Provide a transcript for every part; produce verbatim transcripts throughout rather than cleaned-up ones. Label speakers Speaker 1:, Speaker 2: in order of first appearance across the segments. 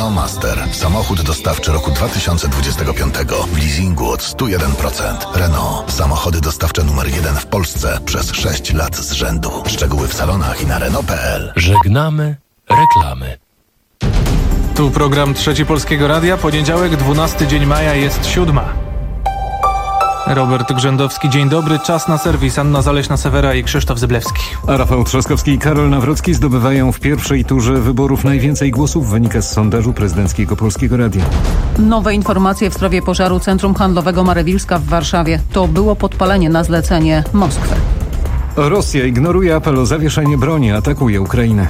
Speaker 1: Renault Master. Samochód dostawczy roku dwa tysiące dwudziestego piątego. W leasingu od sto jeden procent. Renault. Samochody dostawcze numer jeden w Polsce przez sześć lat z rzędu. Szczegóły w salonach i na Renault kropka p l.
Speaker 2: Żegnamy reklamy.
Speaker 3: Tu program Trzeci Polskiego Radia. Poniedziałek, dwunasty dzień maja, jest siódma. Robert Grzędowski, dzień dobry. Czas na serwis. Anna Zaleśna-Sewera i Krzysztof Zyblewski.
Speaker 4: A Rafał Trzaskowski i Karol Nawrocki zdobywają w pierwszej turze wyborów najwięcej głosów, wynika z sondażu prezydenckiego Polskiego Radia.
Speaker 5: Nowe informacje w sprawie pożaru Centrum Handlowego Marewilska w Warszawie. To było podpalenie na zlecenie Moskwy.
Speaker 4: Rosja ignoruje apel o zawieszenie broni, atakuje Ukrainę.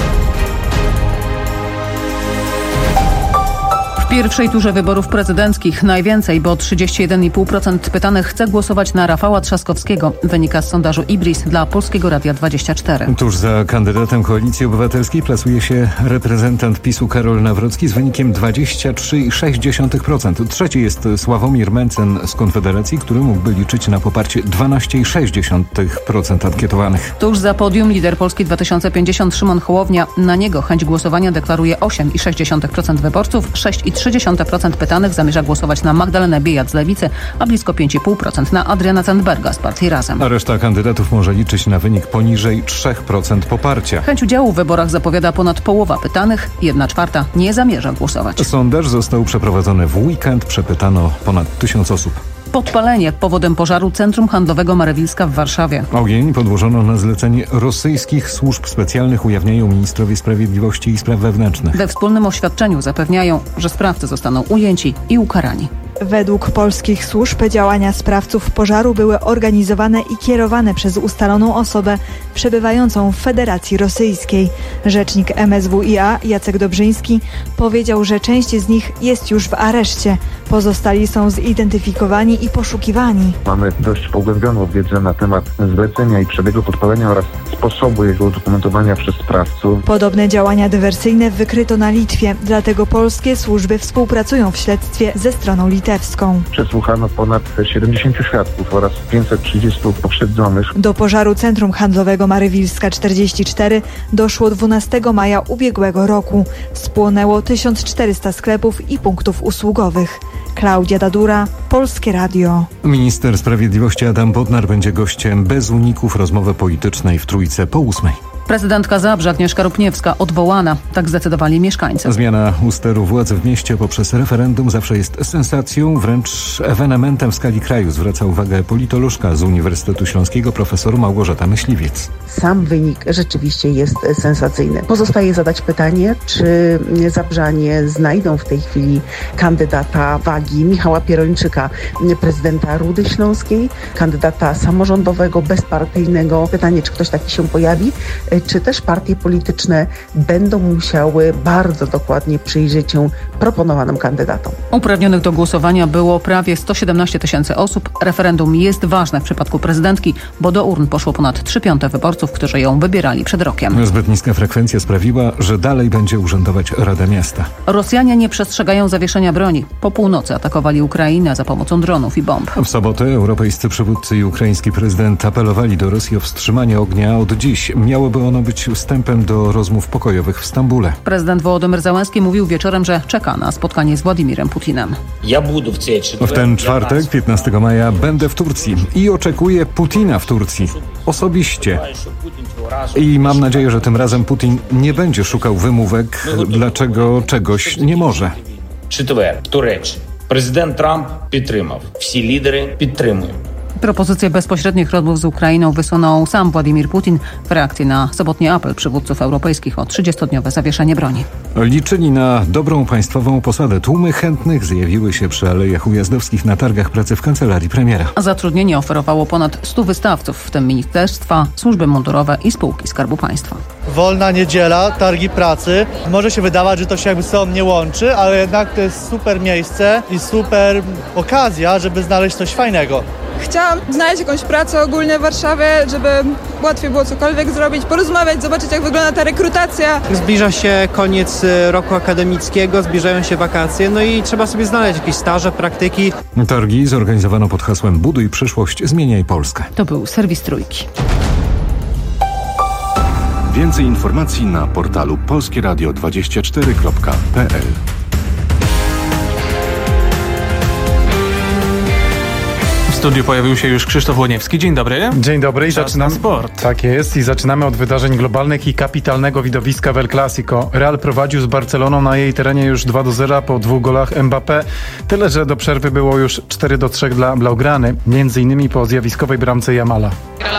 Speaker 5: W pierwszej turze wyborów prezydenckich najwięcej, bo trzydzieści jeden i pół procent pytanych chce głosować na Rafała Trzaskowskiego. Wynika z sondażu Ibris dla Polskiego Radia dwadzieścia cztery.
Speaker 4: Tuż za kandydatem Koalicji Obywatelskiej plasuje się reprezentant PiSu Karol Nawrocki z wynikiem dwadzieścia trzy i sześć dziesiątych procent. Trzeci jest Sławomir Mencen z Konfederacji, który mógłby liczyć na poparcie dwanaście i sześć dziesiątych procent ankietowanych.
Speaker 5: Tuż za podium lider Polski dwa tysiące pięćdziesiąt Szymon Hołownia. Na niego chęć głosowania deklaruje osiem i sześć dziesiątych procent wyborców, sześć i trzy dziesiąte procent pytanych zamierza głosować na Magdalenę Biejat z Lewicy, a blisko pięć i pół procent na Adriana Zandberga z partii Razem.
Speaker 4: A reszta kandydatów może liczyć na wynik poniżej trzy procent poparcia.
Speaker 5: Chęć udziału w wyborach zapowiada ponad połowa pytanych, jedna czwarta nie zamierza głosować.
Speaker 4: Sondaż został przeprowadzony w weekend, przepytano ponad tysiąc osób.
Speaker 5: Podpalenie powodem pożaru Centrum Handlowego Marewilska w Warszawie.
Speaker 4: Ogień podłożono na zlecenie rosyjskich służb specjalnych, ujawniają ministrowie sprawiedliwości i spraw wewnętrznych.
Speaker 5: We wspólnym oświadczeniu zapewniają, że sprawcy zostaną ujęci i ukarani.
Speaker 6: Według polskich służb działania sprawców pożaru były organizowane i kierowane przez ustaloną osobę przebywającą w Federacji Rosyjskiej. Rzecznik M S W i A Jacek Dobrzyński powiedział, że część z nich jest już w areszcie. Pozostali są zidentyfikowani i poszukiwani.
Speaker 7: Mamy dość pogłębioną wiedzę na temat zlecenia i przebiegu podpalenia oraz sposobu jego udokumentowania przez sprawców.
Speaker 6: Podobne działania dywersyjne wykryto na Litwie, dlatego polskie służby współpracują w śledztwie ze stroną litewską.
Speaker 7: Przesłuchano ponad siedemdziesięciu świadków oraz pięćset trzydziestu pokrzywdzonych.
Speaker 6: Do pożaru Centrum Handlowego Marewilska czterdzieści cztery doszło dwunastego maja ubiegłego roku. Spłonęło tysiąc czterysta sklepów i punktów usługowych. Klaudia Dadura, Polskie Radio.
Speaker 4: Minister Sprawiedliwości Adam Bodnar będzie gościem bez uników rozmowy politycznej w Trójce po ósmej.
Speaker 5: Prezydentka Zabrze Agnieszka Rupniewska odwołana. Tak zdecydowali mieszkańcy.
Speaker 4: Zmiana u steru władzy w mieście poprzez referendum zawsze jest sensacją, wręcz ewenementem w skali kraju. Zwraca uwagę politolożka z Uniwersytetu Śląskiego profesor Małgorzata Myśliwiec.
Speaker 8: Sam wynik rzeczywiście jest sensacyjny. Pozostaje zadać pytanie, czy Zabrzanie znajdą w tej chwili kandydata wagi Michała Pierończyka, prezydenta Rudy Śląskiej, kandydata samorządowego, bezpartyjnego. Pytanie, czy ktoś taki się pojawi, czy też partie polityczne będą musiały bardzo dokładnie przyjrzeć się proponowanym kandydatom.
Speaker 5: Uprawnionych do głosowania było prawie sto siedemnaście tysięcy osób. Referendum jest ważne w przypadku prezydentki, bo do urn poszło ponad trzy piąte wyborców, którzy ją wybierali przed rokiem.
Speaker 4: Zbyt niska frekwencja sprawiła, że dalej będzie urzędować Rada Miasta.
Speaker 5: Rosjanie nie przestrzegają zawieszenia broni. Po północy atakowali Ukrainę za pomocą dronów i bomb.
Speaker 4: W sobotę europejscy przywódcy i ukraiński prezydent apelowali do Rosji o wstrzymanie ognia. Od dziś miałoby ono być wstępem do rozmów pokojowych w Stambule.
Speaker 5: Prezydent Wołodymyr Zełenski mówił wieczorem, że czeka na spotkanie z Władimirem Putinem.
Speaker 4: W ten czwartek, piętnastego maja, będę w Turcji i oczekuję Putina w Turcji. Osobiście. I mam nadzieję, że tym razem Putin nie będzie szukał wymówek, dlaczego czegoś nie może.
Speaker 9: Четвер, Туреччина. Президент Трамп підтримав. Всі лідери підтримують.
Speaker 5: Propozycję bezpośrednich rozmów z Ukrainą wysunął sam Władimir Putin w reakcji na sobotni apel przywódców europejskich o trzydziestodniowe zawieszenie broni.
Speaker 4: Liczyli na dobrą państwową posadę. Tłumy chętnych zjawiły się przy Alejach Ujazdowskich na targach pracy w kancelarii premiera.
Speaker 5: Zatrudnienie oferowało ponad stu wystawców, w tym ministerstwa, służby mundurowe i spółki Skarbu Państwa.
Speaker 10: Wolna niedziela, targi pracy. Może się wydawać, że to się jakby z sobą nie łączy, ale jednak to jest super miejsce i super okazja, żeby znaleźć coś fajnego.
Speaker 11: Chciałam znaleźć jakąś pracę ogólnie w Warszawie, żeby łatwiej było cokolwiek zrobić, porozmawiać, zobaczyć, jak wygląda ta rekrutacja.
Speaker 12: Zbliża się koniec roku akademickiego, zbliżają się wakacje, no i trzeba sobie znaleźć jakieś staże, praktyki.
Speaker 4: Targi zorganizowano pod hasłem Buduj przyszłość, zmieniaj Polskę.
Speaker 5: To był serwis Trójki.
Speaker 13: Więcej informacji na portalu polskieradio dwadzieścia cztery kropka p l.
Speaker 3: W studiu pojawił się już Krzysztof Łoniewski. Dzień dobry.
Speaker 14: Dzień dobry i
Speaker 3: Czas
Speaker 14: zaczynamy.
Speaker 3: na sport.
Speaker 14: Tak jest i zaczynamy od wydarzeń globalnych i kapitalnego widowiska w El Clasico. Real prowadził z Barceloną na jej terenie już dwa do zera po dwóch golach Mbappé. Tyle, że do przerwy było już cztery do trzech dla Blaugrany, między innymi po zjawiskowej bramce Jamala.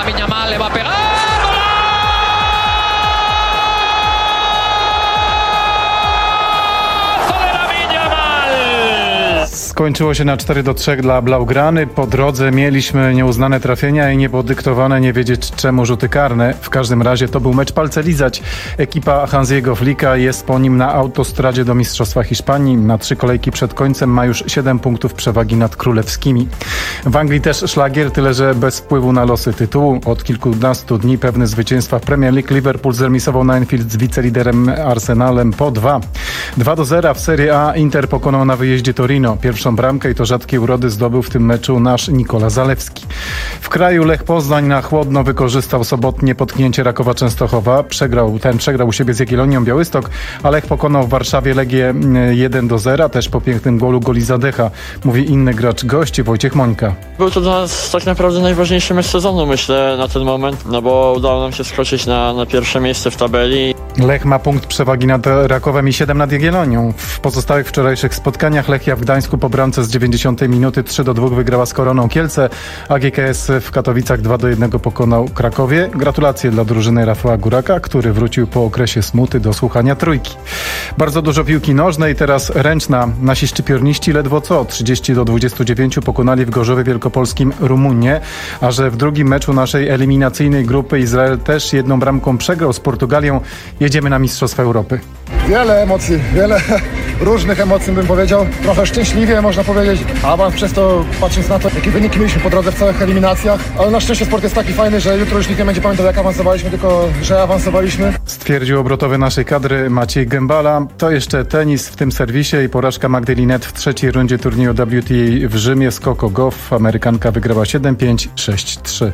Speaker 14: Skończyło się na cztery do trzech dla Blaugrany. Po drodze mieliśmy nieuznane trafienia i niepodyktowane nie wiedzieć czemu rzuty karne. W każdym razie to był mecz palce lizać. Ekipa Hansiego Flicka jest po nim na autostradzie do Mistrzostwa Hiszpanii. Na trzy kolejki przed końcem ma już siedem punktów przewagi nad królewskimi. W Anglii też szlagier, tyle że bez wpływu na losy tytułu. Od kilkunastu dni pewny zwycięstwa w Premier League. Liverpool zremisował na Anfield z wiceliderem Arsenalem po dwa. dwa do zera w Serie A Inter pokonał na wyjeździe Torino. Pierwszą bramkę i to rzadkiej urody zdobył w tym meczu nasz Nikola Zalewski. W kraju Lech Poznań na chłodno wykorzystał sobotnie potknięcie Rakowa Częstochowa. Przegrał, ten przegrał u siebie z Jagiellonią Białystok, a Lech pokonał w Warszawie Legię jeden do zera, też po pięknym golu Goli Zadecha, mówi inny gracz gości Wojciech Mońka.
Speaker 15: Był to dla nas tak naprawdę najważniejszy mecz sezonu, myślę, na ten moment, no bo udało nam się skoczyć na, na pierwsze miejsce w tabeli.
Speaker 14: Lech ma punkt przewagi nad Rakowem i siedem nad Jagiellonią. W pozostałych wczorajszych spotkaniach Lechia w Gdańsku po bramce z dziewięćdziesiątej minuty trzy do dwóch wygrała z Koroną Kielce, a G K S w Katowicach dwa do jednego pokonał Krakowie. Gratulacje dla drużyny Rafała Góraka, który wrócił po okresie smuty do słuchania trójki. Bardzo dużo piłki nożnej, teraz ręczna. Nasi szczypiorniści ledwo co trzydzieści do dwudziestu dziewięciu pokonali w Gorzowie Wielkopolskim Rumunię, a że w drugim meczu naszej eliminacyjnej grupy Izrael też jedną bramką przegrał z Portugalią, jedziemy na Mistrzostwa Europy.
Speaker 16: Wiele emocji, wiele różnych emocji bym powiedział. Trochę szczęśliwie można powiedzieć. Awans przez to, patrząc na to, jakie wyniki mieliśmy po drodze w całych eliminacjach. Ale na szczęście sport jest taki fajny, że jutro już nikt nie będzie pamiętał, jak awansowaliśmy, tylko że awansowaliśmy.
Speaker 14: Stwierdził obrotowy naszej kadry Maciej Gębala. To jeszcze tenis w tym serwisie i porażka Magdy Linette w trzeciej rundzie turnieju W T A w Rzymie z Coco Gauff. Amerykanka wygrała siedem pięć, sześć trzy.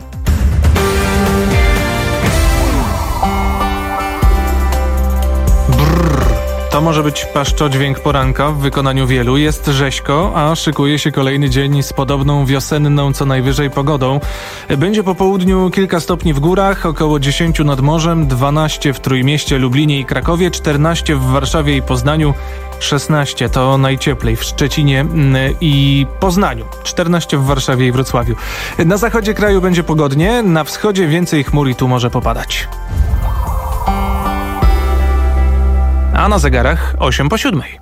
Speaker 3: To może być paszczodźwięk poranka w wykonaniu wielu. Jest rzeźko, a szykuje się kolejny dzień z podobną wiosenną co najwyżej pogodą. Będzie po południu kilka stopni w górach, około dziesięć nad morzem, dwanaście w Trójmieście, Lublinie i Krakowie, czternaście w Warszawie i Poznaniu, szesnaście to najcieplej w Szczecinie i Poznaniu, czternaście w Warszawie i Wrocławiu. Na zachodzie kraju będzie pogodnie, na wschodzie więcej chmur i tu może popadać. A na zegarach osiem po siódmej.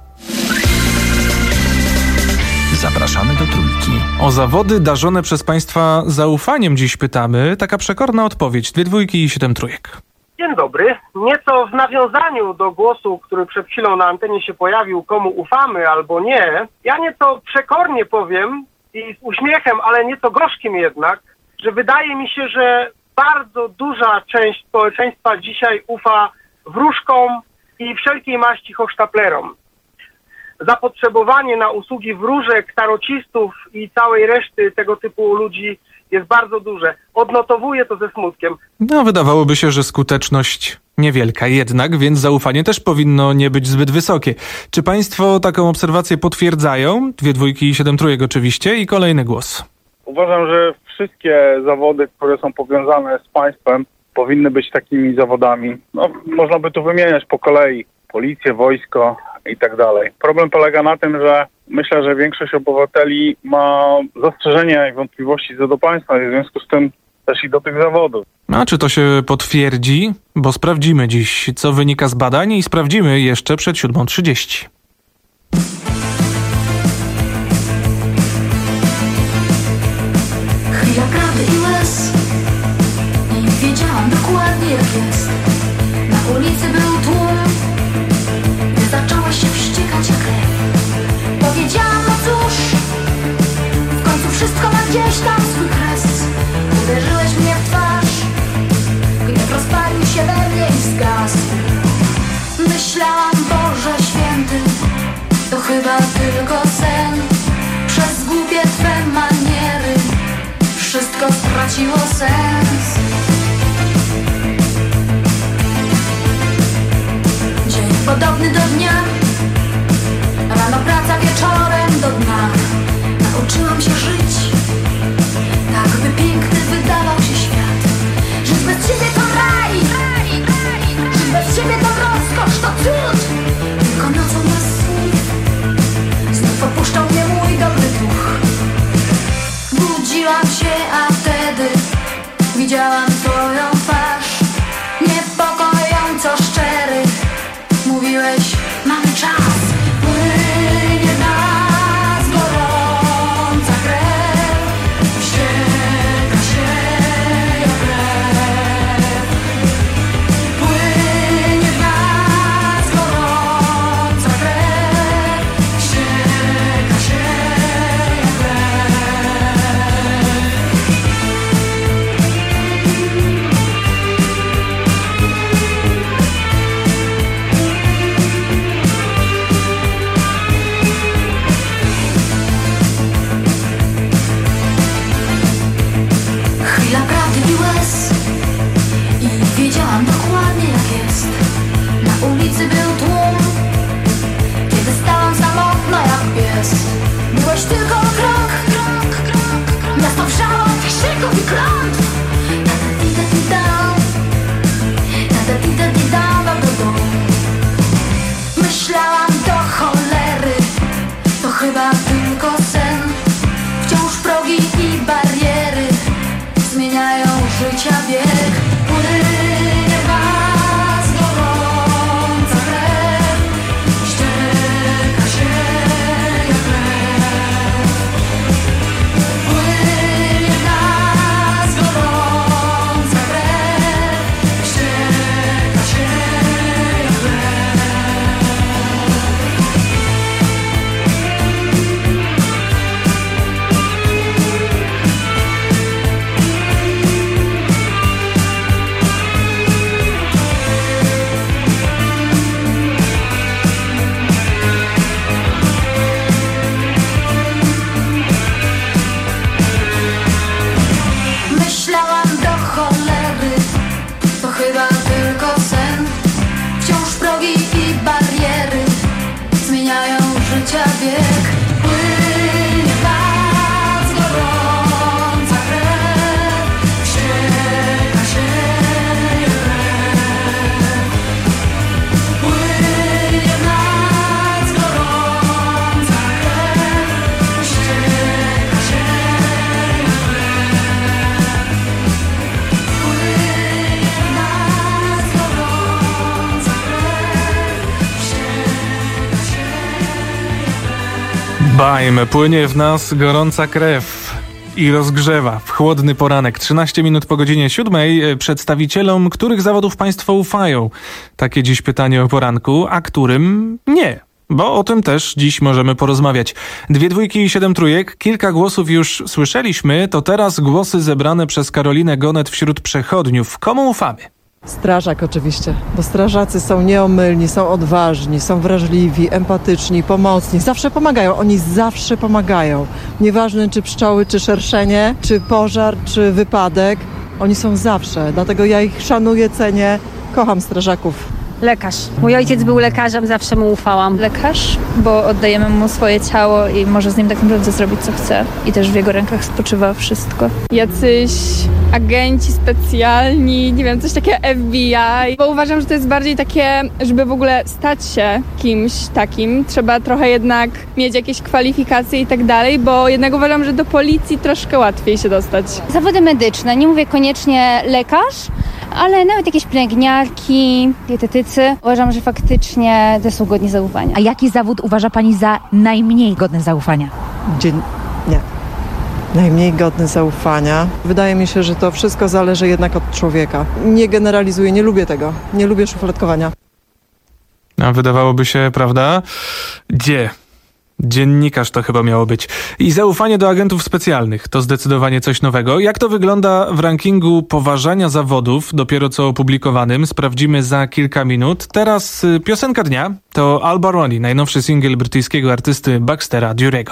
Speaker 2: Zapraszamy do Trójki.
Speaker 3: O zawody darzone przez Państwa zaufaniem dziś pytamy. Taka przekorna odpowiedź. Dwie dwójki i siedem trójek.
Speaker 17: Dzień dobry. Nieco w nawiązaniu do głosu, który przed chwilą na antenie się pojawił, komu ufamy albo nie, ja nieco przekornie powiem i z uśmiechem, ale nieco gorzkim jednak, że wydaje mi się, że bardzo duża część społeczeństwa dzisiaj ufa wróżkom i wszelkiej maści hochsztaplerom. Zapotrzebowanie na usługi wróżek, tarocistów i całej reszty tego typu ludzi jest bardzo duże. Odnotowuję to ze smutkiem.
Speaker 3: No, wydawałoby się, że skuteczność niewielka jednak, więc zaufanie też powinno nie być zbyt wysokie. Czy Państwo taką obserwację potwierdzają? Dwie dwójki i siedem trójek oczywiście i kolejny głos.
Speaker 18: Uważam, że wszystkie zawody, które są powiązane z państwem, powinny być takimi zawodami. No, można by tu wymieniać po kolei policję, wojsko i tak dalej. Problem polega na tym, że myślę, że większość obywateli ma zastrzeżenia i wątpliwości co do państwa i w związku z tym też i do tych zawodów.
Speaker 3: A czy to się potwierdzi? Bo sprawdzimy dziś, co wynika z badań i sprawdzimy jeszcze przed siódmą trzydzieści.
Speaker 19: Chwila prawdy i łez. Nie wiedziałam dokładnie jak jest. Na ulicy był tłum. Gdy zaczęłaś się wściekać jak lew. Powiedziałam, no cóż, w końcu wszystko ma gdzieś tam swój kres. Uderzyłeś mnie w twarz. Gniew rozpalił się we mnie i zgasł. Myślałam, Boże święty, to chyba tylko sen. Przez głupie twe maniery wszystko straciło sens. głodny do dnia. Rano praca, wieczorem do dna. Nauczyłam się żyć tak, by piękny wydawał się świat. Żyć bez ciebie to raj, żyć bez ciebie to rozkosz, to cud. Tylko nocą bez słów znów opuszczał mnie mój dobry duch. Budziłam się, a wtedy widziałam twoją twarz, niepokojąco szczery. Mówiłeś, mamy czas. Płynie w nas gorąca krew, wścieka się jak lew. Płynie w nas gorąca krew, wścieka się jak lew. Chwila prawdy i łez i wiedziałam dokładnie jak jest. Na ulicy był tłum, kiedy stałam samotna jak pies. Byłeś tylko o krok, krok, krok, krok. Miasto wrzało od krzyków i klątw. Ta-da-di-da-di-dam, ta-da-di-da-di-dam, do domu. Myślałam do cholery, to chyba tylko sen. Wciąż progi i bariery zmieniają życia bieg. Płynie w nas gorąca krew, ścieka się jak lew. Płynie w nas gorąca krew, ścieka się jak lew. Myślałam do cholery, to chyba tylko sen. Wciąż progi i bariery zmieniają życia bieg. Płynie w nas gorąca krew, wścieka się jak lew. Płynie w nas gorąca krew, wścieka się jak lew.
Speaker 3: Bajm, płynie w nas gorąca krew i rozgrzewa w chłodny poranek. trzynaście minut po godzinie siódmej. Przedstawicielom których zawodów państwo ufają? Takie dziś pytanie o poranku, a którym nie. Bo o tym też dziś możemy porozmawiać. Dwie dwójki i siedem trójek. Kilka głosów już słyszeliśmy. To teraz głosy zebrane przez Karolinę Gonet wśród przechodniów. Komu ufamy?
Speaker 20: Strażak oczywiście, bo strażacy są nieomylni, są odważni, są wrażliwi, empatyczni, pomocni. Zawsze pomagają, oni zawsze pomagają. Nieważne czy pszczoły, czy szerszenie, czy pożar, czy wypadek. Oni są zawsze, dlatego ja ich szanuję, cenię, kocham strażaków.
Speaker 21: Lekarz. Mój ojciec był lekarzem, zawsze mu ufałam.
Speaker 22: Lekarz, bo oddajemy mu swoje ciało i może z nim tak naprawdę zrobić co chce. I też w jego rękach spoczywa wszystko.
Speaker 11: Jacyś agenci specjalni, nie wiem, coś takiego F B I, bo uważam, że to jest bardziej takie, żeby w ogóle stać się kimś takim, trzeba trochę jednak mieć jakieś kwalifikacje i tak dalej, bo jednak uważam, że do policji troszkę łatwiej się dostać.
Speaker 22: Zawody medyczne, nie mówię koniecznie lekarz, ale nawet jakieś pielęgniarki, dietetycy. Uważam, że faktycznie to są godni zaufania.
Speaker 23: A jaki zawód uważa pani za najmniej godny zaufania?
Speaker 20: Dzień... Nie. Najmniej godny zaufania. Wydaje mi się, że to wszystko zależy jednak od człowieka. Nie generalizuję, nie lubię tego. Nie lubię szufladkowania.
Speaker 3: A wydawałoby się, prawda? Gdzie? Dziennikarz to chyba miało być. I zaufanie do agentów specjalnych to zdecydowanie coś nowego. Jak to wygląda w rankingu poważania zawodów, dopiero co opublikowanym, sprawdzimy za kilka minut. Teraz piosenka dnia to Al Baroni, najnowszy singiel brytyjskiego artysty Baxtera Durego.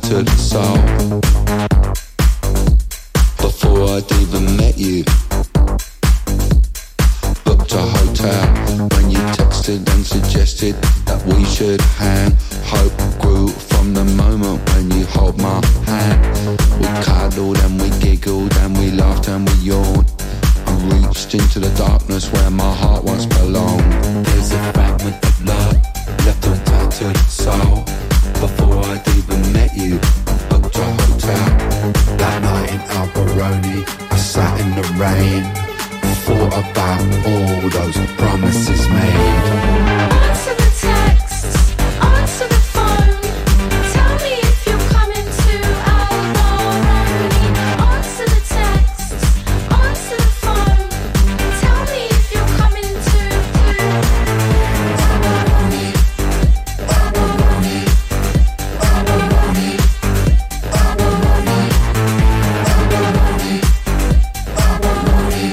Speaker 1: to the soul. Before I'd even met you, booked a hotel when you texted and suggested that we should hang. Hope grew from the moment when you hold my hand. We cuddled and we giggled and we laughed and we yawned. I reached into the darkness where my heart once belonged. There's a fragment of love left untied to the soul. Before I'd even met you, booked a hotel. That night in Alberoni, I sat in the rain, thought about all those promises made.
Speaker 19: Answer the texts, answer the phone. Tell me if you're coming to Alberoni. Answer the texts, answer the phone. Tell me if you're coming to Alberoni. Alberoni. Alberoni. Alberoni. Alberoni.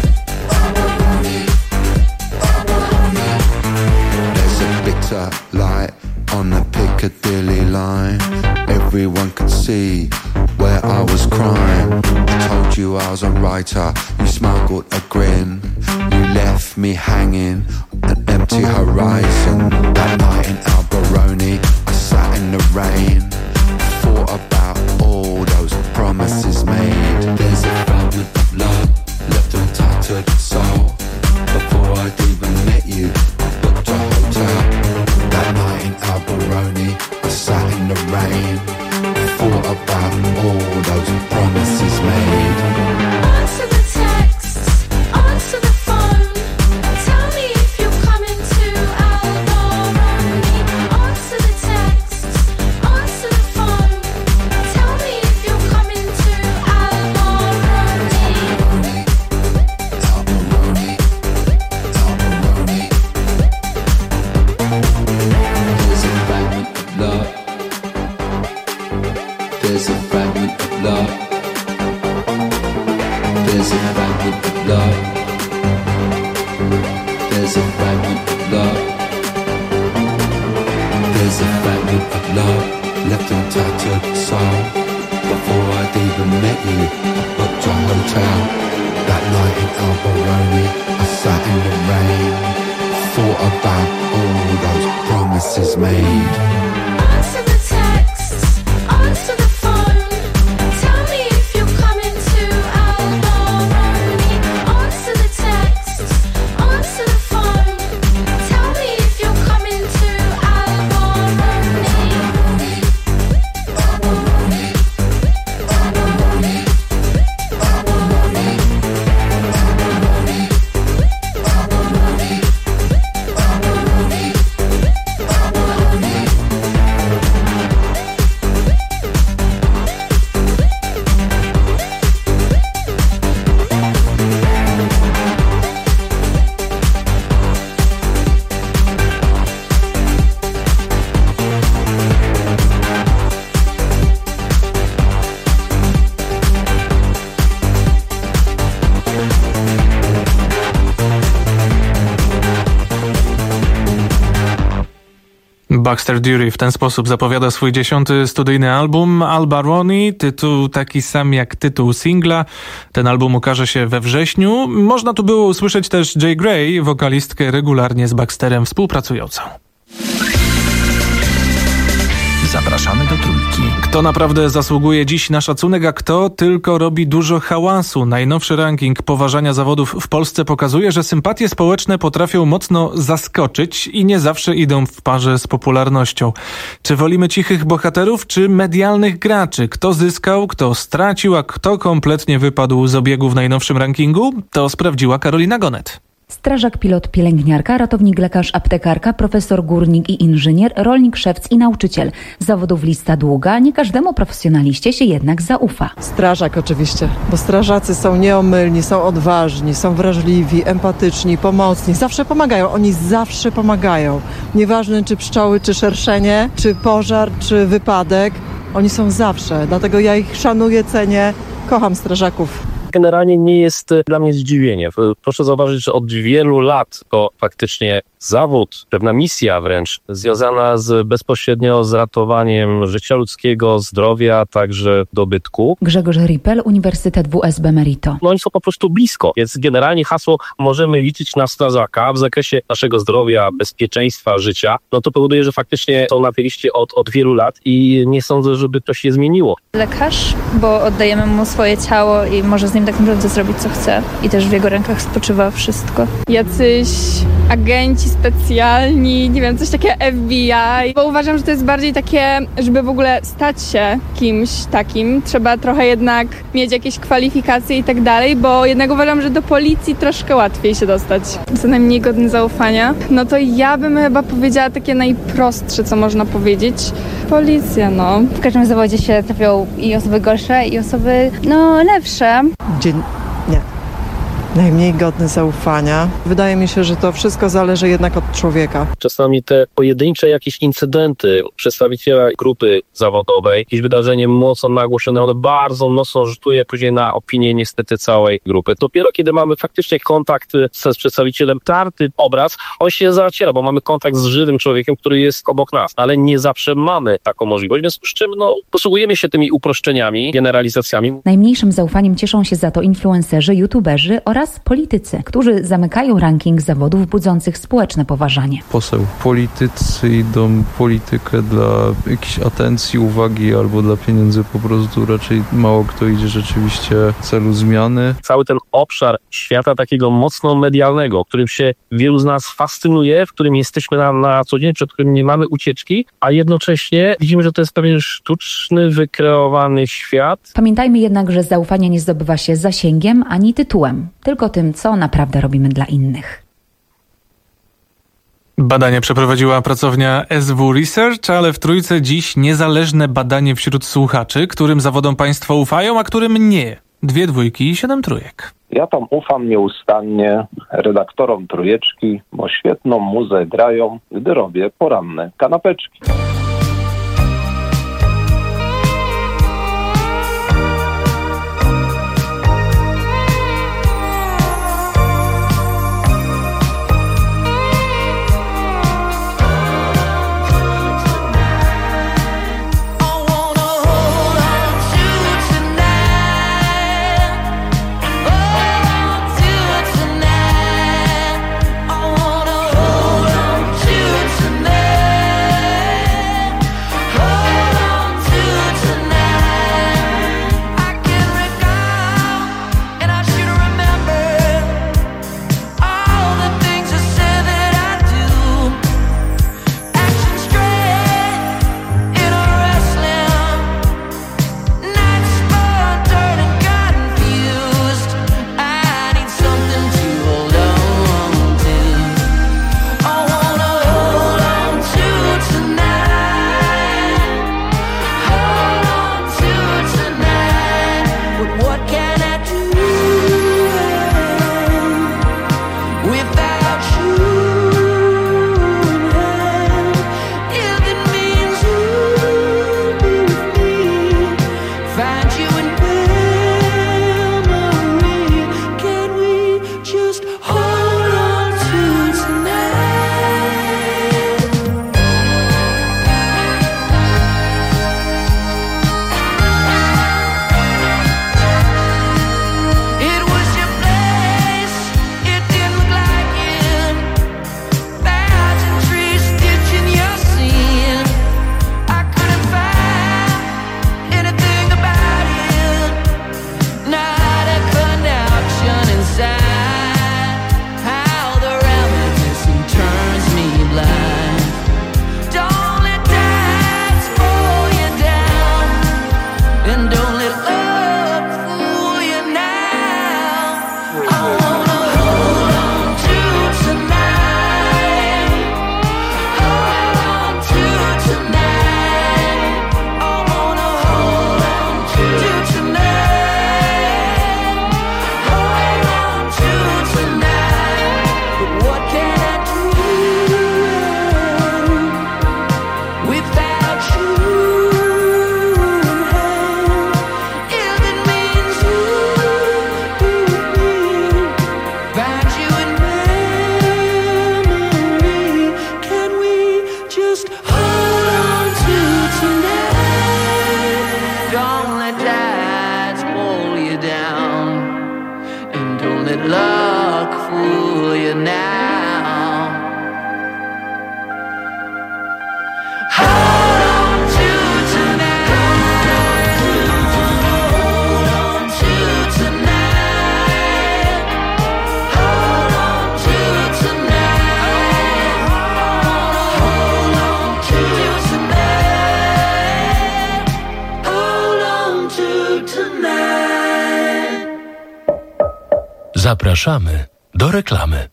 Speaker 19: There's a bitter light on the Piccadilly line. Everyone could see where I was crying. I told you I was a writer, you smuggled a grin. You left me hanging on an empty horizon. That night in Alberoni, I sat in the rain, thought about all those promises made. There's a fragment of love left untied to the soul. Before I'd even met you, I booked a hotel. That night in Alberoni, I sat in the rain, thought about all those promises made. Answer the texts, answer the phone. Tell me if you're coming to Alberoni. Answer the texts, answer the phone. Tell me if you're coming to Alberoni. Alberoni. Alberoni. There's a fragment of love. There's a fragment of love. There's a fragment of love. There's a fragment of love. There's a fragment of love left untied to the soul. Before I'd even met you, I booked a hotel. That night in Alberoni, I sat in the rain, thought about all those promises made. Answer the texts, answer the phone. Tell me if you're coming to Alberoni. Answer the texts, answer the phone. Tell me if you're coming to Alberoni. Alberoni. Alberoni. Alberoni. Alberoni. Alberoni. Alberoni. Alberoni.
Speaker 3: Baxter Dury w ten sposób zapowiada swój dziesiąty studyjny album Alberoni, tytuł taki sam jak tytuł singla. Ten album ukaże się we wrześniu. Można tu było usłyszeć też Jay Gray, wokalistkę regularnie z Baxterem współpracującą.
Speaker 2: Zapraszamy do Trójki.
Speaker 3: Kto naprawdę zasługuje dziś na szacunek, a kto tylko robi dużo hałasu? Najnowszy ranking poważania zawodów w Polsce pokazuje, że sympatie społeczne potrafią mocno zaskoczyć i nie zawsze idą w parze z popularnością. Czy wolimy cichych bohaterów, czy medialnych graczy? Kto zyskał, kto stracił, a kto kompletnie wypadł z obiegu w najnowszym rankingu? To sprawdziła Karolina Gonet.
Speaker 23: Strażak, pilot, pielęgniarka, ratownik, lekarz, aptekarka, profesor, górnik i inżynier, rolnik, szewc i nauczyciel. Zawodów lista długa, nie każdemu profesjonaliście się jednak zaufa.
Speaker 20: Strażak oczywiście, bo strażacy są nieomylni, są odważni, są wrażliwi, empatyczni, pomocni. Zawsze pomagają, oni zawsze pomagają. Nieważne czy pszczoły, czy szerszenie, czy pożar, czy wypadek, oni są zawsze. Dlatego ja ich szanuję, cenię, kocham strażaków.
Speaker 6: Generalnie nie jest dla mnie zdziwienie. Proszę zauważyć, że od wielu lat to faktycznie zawód, pewna misja wręcz, związana z bezpośrednio z ratowaniem życia ludzkiego, zdrowia, także dobytku.
Speaker 23: Grzegorz Ripel, Uniwersytet W S B Merito.
Speaker 6: No oni są po prostu blisko, więc generalnie hasło możemy liczyć na strażaka w zakresie naszego zdrowia, bezpieczeństwa, życia, no to powoduje, że faktycznie są na tej liście od, od wielu lat i nie sądzę, żeby to się zmieniło.
Speaker 7: Lekarz, bo oddajemy mu swoje ciało i może z nim tak naprawdę zrobić co chce i też w jego rękach spoczywa wszystko.
Speaker 11: Jacyś agenci specjalni, nie wiem, coś takiego F B I, bo uważam, że to jest bardziej takie, żeby w ogóle stać się kimś takim, trzeba trochę jednak mieć jakieś kwalifikacje i tak dalej, bo jednak uważam, że do policji troszkę łatwiej się dostać. Co najmniej godny zaufania. No to ja bym chyba powiedziała takie najprostsze, co można powiedzieć. Policja, no.
Speaker 22: W każdym zawodzie się trafią i osoby gorsze, i osoby, no, lepsze.
Speaker 20: Dzień... Nie. Najmniej godny zaufania. Wydaje mi się, że to wszystko zależy jednak od człowieka.
Speaker 6: Czasami te pojedyncze jakieś incydenty przedstawiciela grupy zawodowej, jakieś wydarzenie mocno nagłośnione, one bardzo mocno rzutuje później na opinię niestety całej grupy. Dopiero kiedy mamy faktycznie kontakt z przedstawicielem, tarty obraz, on się zaciera, bo mamy kontakt z żywym człowiekiem, który jest obok nas, ale nie zawsze mamy taką możliwość, więc z czym no, posługujemy się tymi uproszczeniami, generalizacjami.
Speaker 23: Najmniejszym zaufaniem cieszą się za to influencerzy, youtuberzy oraz politycy, którzy zamykają ranking zawodów budzących społeczne poważanie.
Speaker 8: Poseł. Politycy idą politykę dla jakiejś atencji, uwagi albo dla pieniędzy po prostu. Raczej mało kto idzie rzeczywiście w celu zmiany.
Speaker 6: Cały ten obszar świata takiego mocno medialnego, którym się wielu z nas fascynuje, w którym jesteśmy na, na co dzień, przed którym nie mamy ucieczki, a jednocześnie widzimy, że to jest pewien sztuczny, wykreowany świat.
Speaker 23: Pamiętajmy jednak, że zaufania nie zdobywa się zasięgiem ani tytułem, tylko tym, co naprawdę robimy dla innych.
Speaker 3: Badanie przeprowadziła pracownia S W Research, ale w Trójce dziś niezależne badanie wśród słuchaczy, którym zawodom państwo ufają, a którym nie. Dwie dwójki i siedem trójek.
Speaker 24: Ja tam ufam nieustannie redaktorom Trójeczki, bo świetną muzę grają, gdy robię poranne kanapeczki.
Speaker 4: only luck for you now. Hold on to tonight. Hold on to tonight. Hold on to tonight. Hold on to tonight. Hold on to tonight.
Speaker 9: Zapraszamy do reklamy.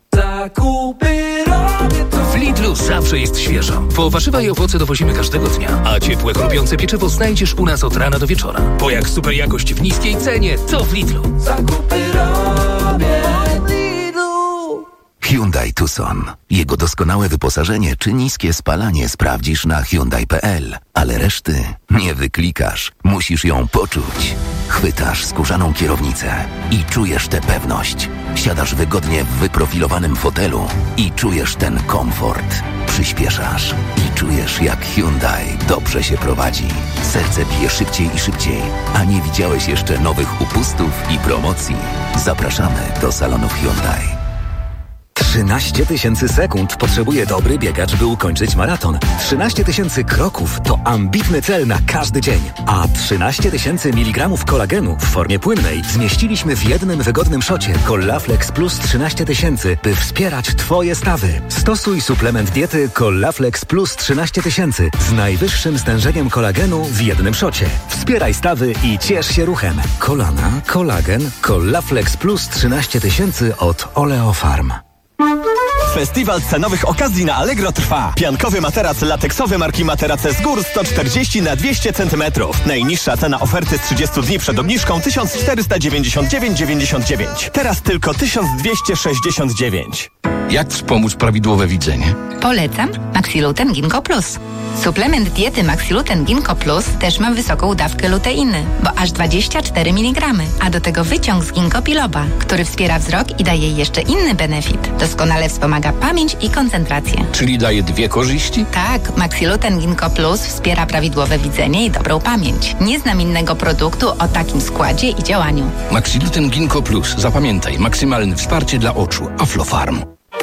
Speaker 10: W Lidlu zawsze jest świeżo, bo warzywa i owoce dowozimy każdego dnia, a ciepłe, chrupiące pieczywo znajdziesz u nas od rana do wieczora. Bo jak super jakość w niskiej cenie, to w Lidlu. Zakupy robię w Lidlu.
Speaker 2: Hyundai Tucson. Jego doskonałe wyposażenie czy niskie spalanie sprawdzisz na hyundai kropka p l, ale reszty nie wyklikasz. Musisz ją poczuć. Chwytasz skórzaną kierownicę i czujesz tę pewność. Siadasz wygodnie w wyprofilowanym fotelu i czujesz ten komfort. Przyspieszasz i czujesz, jak Hyundai dobrze się prowadzi. Serce bije szybciej i szybciej, a nie widziałeś jeszcze nowych upustów i promocji. Zapraszamy do salonów Hyundai.
Speaker 12: trzynaście tysięcy sekund potrzebuje dobry biegacz, by ukończyć maraton. trzynaście tysięcy kroków to ambitny cel na każdy dzień. A trzynaście tysięcy miligramów kolagenu w formie płynnej zmieściliśmy w jednym wygodnym szocie Collaflex Plus trzynaście tysięcy, by wspierać Twoje stawy. Stosuj suplement diety Collaflex Plus trzynaście tysięcy z najwyższym stężeniem kolagenu w jednym szocie. Wspieraj stawy i ciesz się ruchem. Kolana, kolagen, Collaflex Plus trzynaście tysięcy od Oleofarm.
Speaker 25: Festiwal cenowych okazji na Allegro trwa. Piankowy materac lateksowy marki Materace z gór sto czterdzieści na dwieście centymetrów. Najniższa cena oferty z trzydziestu dni przed obniżką tysiąc czterysta dziewięćdziesiąt dziewięć dziewięćdziesiąt dziewięć. Teraz tylko tysiąc dwieście sześćdziesiąt dziewięć.
Speaker 26: Jak wspomóc prawidłowe widzenie?
Speaker 27: Polecam Maxiluten Ginkgo Plus. Suplement diety Maxiluten Ginkgo Plus też ma wysoką dawkę luteiny, bo aż dwadzieścia cztery miligramy, a do tego wyciąg z ginkgo biloba, który wspiera wzrok i daje jeszcze inny benefit. Doskonale wspomaga pamięć i koncentrację.
Speaker 26: Czyli daje dwie korzyści?
Speaker 27: Tak, Maxiluten Ginkgo Plus wspiera prawidłowe widzenie i dobrą pamięć. Nie znam innego produktu o takim składzie i działaniu.
Speaker 26: Maxiluten Ginkgo Plus. Zapamiętaj, maksymalne wsparcie dla oczu. Aflofarm.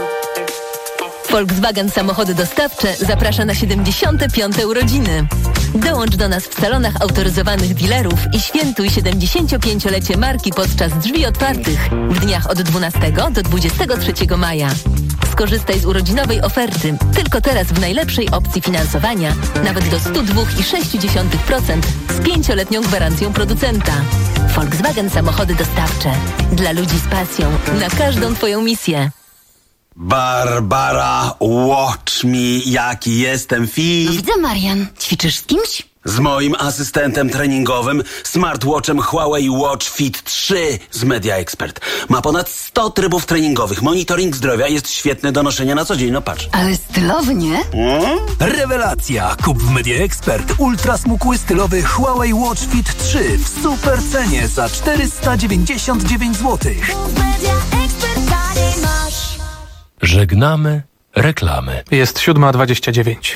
Speaker 28: Volkswagen Samochody Dostawcze zaprasza na siedemdziesiąte piąte urodziny. Dołącz do nas w salonach autoryzowanych dealerów i świętuj siedemdziesięciopięciolecie marki podczas drzwi otwartych w dniach od dwunastego do dwudziestego trzeciego maja. Skorzystaj z urodzinowej oferty tylko teraz w najlepszej opcji finansowania, nawet do sto dwa i sześć dziesiątych procent z pięcioletnią gwarancją producenta. Volkswagen Samochody Dostawcze. Dla ludzi z pasją na każdą Twoją misję.
Speaker 29: Barbara, watch me, jaki jestem fit.
Speaker 30: No widzę, Marian. Ćwiczysz z kimś?
Speaker 29: Z moim asystentem treningowym, smartwatchem Huawei Watch Fit trzy z Media Expert. Ma ponad sto trybów treningowych. Monitoring zdrowia jest świetny do noszenia na co dzień. No patrz.
Speaker 30: Ale stylowy, nie?
Speaker 29: Hmm?
Speaker 10: Rewelacja! Kup w Media Expert ultra smukły stylowy Huawei Watch Fit trzy w super cenie za czterysta dziewięćdziesiąt dziewięć złotych.
Speaker 9: Żegnamy reklamy.
Speaker 3: Jest siódma dwadzieścia dziewięć.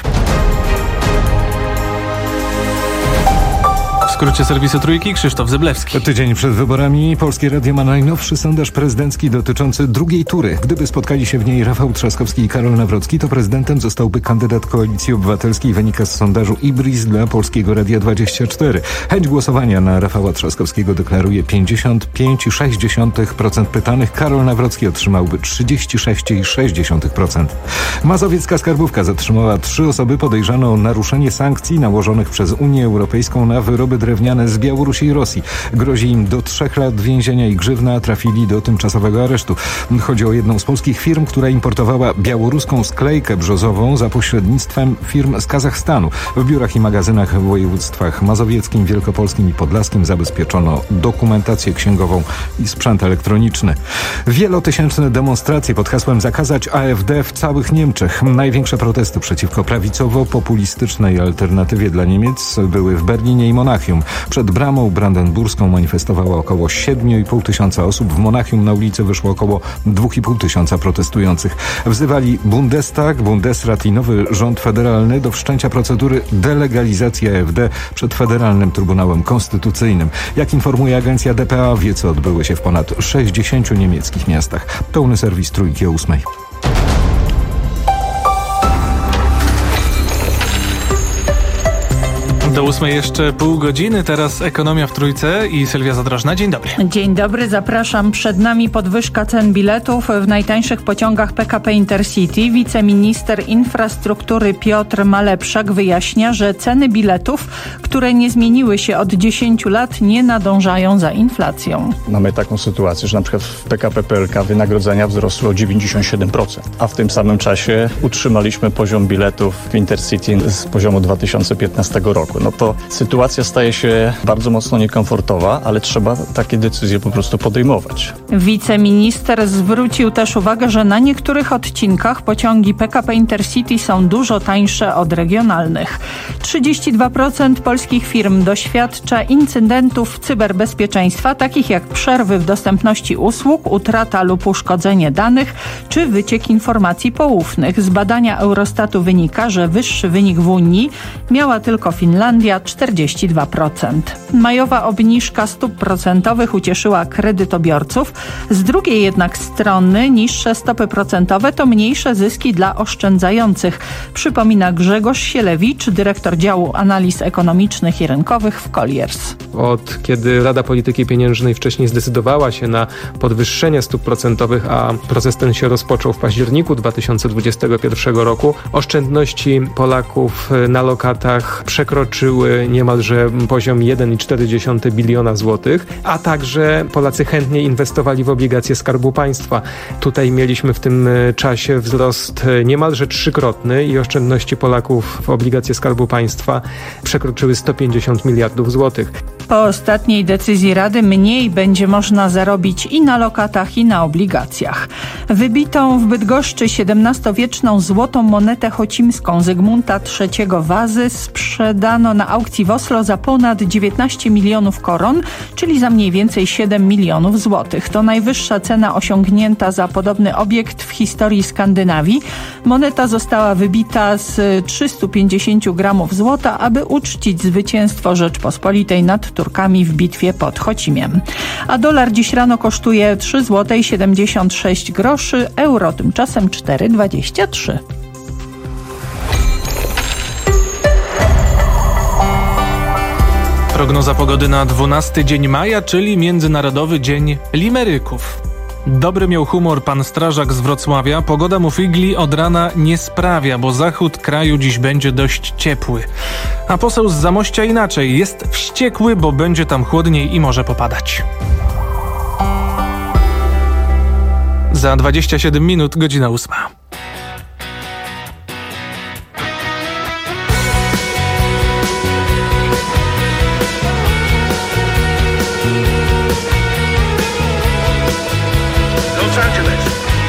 Speaker 3: W skrócie serwisu Trójki Krzysztof Zyblewski.
Speaker 31: Tydzień przed wyborami Polskie Radio ma najnowszy sondaż prezydencki dotyczący drugiej tury. Gdyby spotkali się w niej Rafał Trzaskowski i Karol Nawrocki, to prezydentem zostałby kandydat Koalicji Obywatelskiej. Wynika z sondażu Ibris dla Polskiego Radia dwadzieścia cztery. Chęć głosowania na Rafała Trzaskowskiego deklaruje pięćdziesiąt pięć przecinek sześć procent pytanych. Karol Nawrocki otrzymałby trzydzieści sześć przecinek sześć procent. Mazowiecka skarbówka zatrzymała trzy osoby podejrzane o naruszenie sankcji nałożonych przez Unię Europejską na wyroby drewniane z Białorusi i Rosji. Grozi im do trzech lat więzienia i grzywna, trafili do tymczasowego aresztu. Chodzi o jedną z polskich firm, która importowała białoruską sklejkę brzozową za pośrednictwem firm z Kazachstanu. W biurach i magazynach w województwach mazowieckim, wielkopolskim i podlaskim zabezpieczono dokumentację księgową i sprzęt elektroniczny. Wielotysięczne demonstracje pod hasłem zakazać A F D w całych Niemczech. Największe protesty przeciwko prawicowo-populistycznej alternatywie dla Niemiec były w Berlinie i Monachium. Monachium. Przed bramą brandenburską manifestowało około siedem i pół tysiąca osób. W Monachium na ulicy wyszło około dwa i pół tysiąca protestujących. Wzywali Bundestag, Bundesrat i nowy rząd federalny do wszczęcia procedury delegalizacji A F D przed Federalnym Trybunałem Konstytucyjnym. Jak informuje agencja D P A, wiece odbyły się w ponad sześćdziesięciu niemieckich miastach. Pełny serwis Trójki o ósmej.
Speaker 3: Do ósmej jeszcze pół godziny, teraz ekonomia w Trójce i Sylwia Zadrożna. Dzień dobry.
Speaker 1: Dzień dobry, zapraszam. Przed nami podwyżka cen biletów w najtańszych pociągach P K P Intercity. Wiceminister infrastruktury Piotr Malepszak wyjaśnia, że ceny biletów, które nie zmieniły się od dziesięciu lat, nie nadążają za inflacją.
Speaker 5: Mamy taką sytuację, że na przykład w P K P P L K wynagrodzenia wzrosły o dziewięćdziesiąt siedem procent, a w tym samym czasie utrzymaliśmy poziom biletów w Intercity z poziomu dwa tysiące piętnastego roku. No to sytuacja staje się bardzo mocno niekomfortowa, ale trzeba takie decyzje po prostu podejmować.
Speaker 1: Wiceminister zwrócił też uwagę, że na niektórych odcinkach pociągi P K P Intercity są dużo tańsze od regionalnych. trzydzieści dwa procent polskich firm doświadcza incydentów cyberbezpieczeństwa, takich jak przerwy w dostępności usług, utrata lub uszkodzenie danych czy wyciek informacji poufnych. Z badania Eurostatu wynika, że wyższy wynik w Unii miała tylko Finlandia, czterdzieści dwa procent. Majowa obniżka stóp procentowych ucieszyła kredytobiorców. Z drugiej jednak strony niższe stopy procentowe to mniejsze zyski dla oszczędzających, przypomina Grzegorz Sielewicz, dyrektor działu analiz ekonomicznych i rynkowych w Colliers.
Speaker 7: Od kiedy Rada Polityki Pieniężnej wcześniej zdecydowała się na podwyższenie stóp procentowych, a proces ten się rozpoczął w październiku dwa tysiące dwudziestego pierwszego roku, oszczędności Polaków na lokatach przekroczyły niemalże poziom jeden i cztery dziesiąte biliona złotych, a także Polacy chętnie inwestowali w obligacje Skarbu Państwa. Tutaj mieliśmy w tym czasie wzrost niemalże trzykrotny i oszczędności Polaków w obligacje Skarbu Państwa przekroczyły sto pięćdziesiąt miliardów złotych.
Speaker 1: Po ostatniej decyzji Rady mniej będzie można zarobić i na lokatach, i na obligacjach. Wybitą w Bydgoszczy siedemnastowieczną złotą monetę chocimską Zygmunta trzeciego Wazy sprzedano na aukcji w Oslo za ponad dziewiętnaście milionów koron, czyli za mniej więcej siedem milionów złotych. To najwyższa cena osiągnięta za podobny obiekt w historii Skandynawii. Moneta została wybita z trzystu pięćdziesięciu gramów złota, aby uczcić zwycięstwo Rzeczpospolitej nad Turkami w bitwie pod Chocimiem. A dolar dziś rano kosztuje trzy złote siedemdziesiąt sześć groszy, euro tymczasem cztery dwadzieścia trzy.
Speaker 3: Prognoza pogody na dwunasty dzień maja, czyli Międzynarodowy Dzień Limeryków. Dobry miał humor pan strażak z Wrocławia. Pogoda mu figli od rana nie sprawia, bo zachód kraju dziś będzie dość ciepły. A poseł z Zamościa inaczej. Jest wściekły, bo będzie tam chłodniej i może popadać. Za dwadzieścia siedem minut, godzina ósma.
Speaker 13: Los Angeles,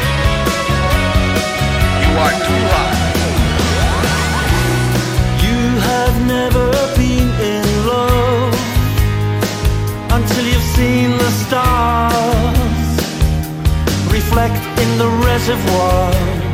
Speaker 13: you are too hot.
Speaker 14: You have never been in love until you've seen the stars reflect in the reservoir.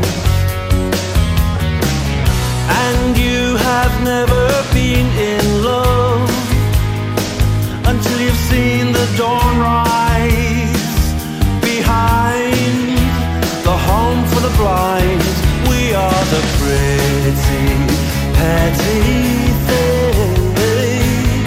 Speaker 14: And you have never been in love until you've seen the dawn rise behind the home for the blind. We are the pretty, petty things.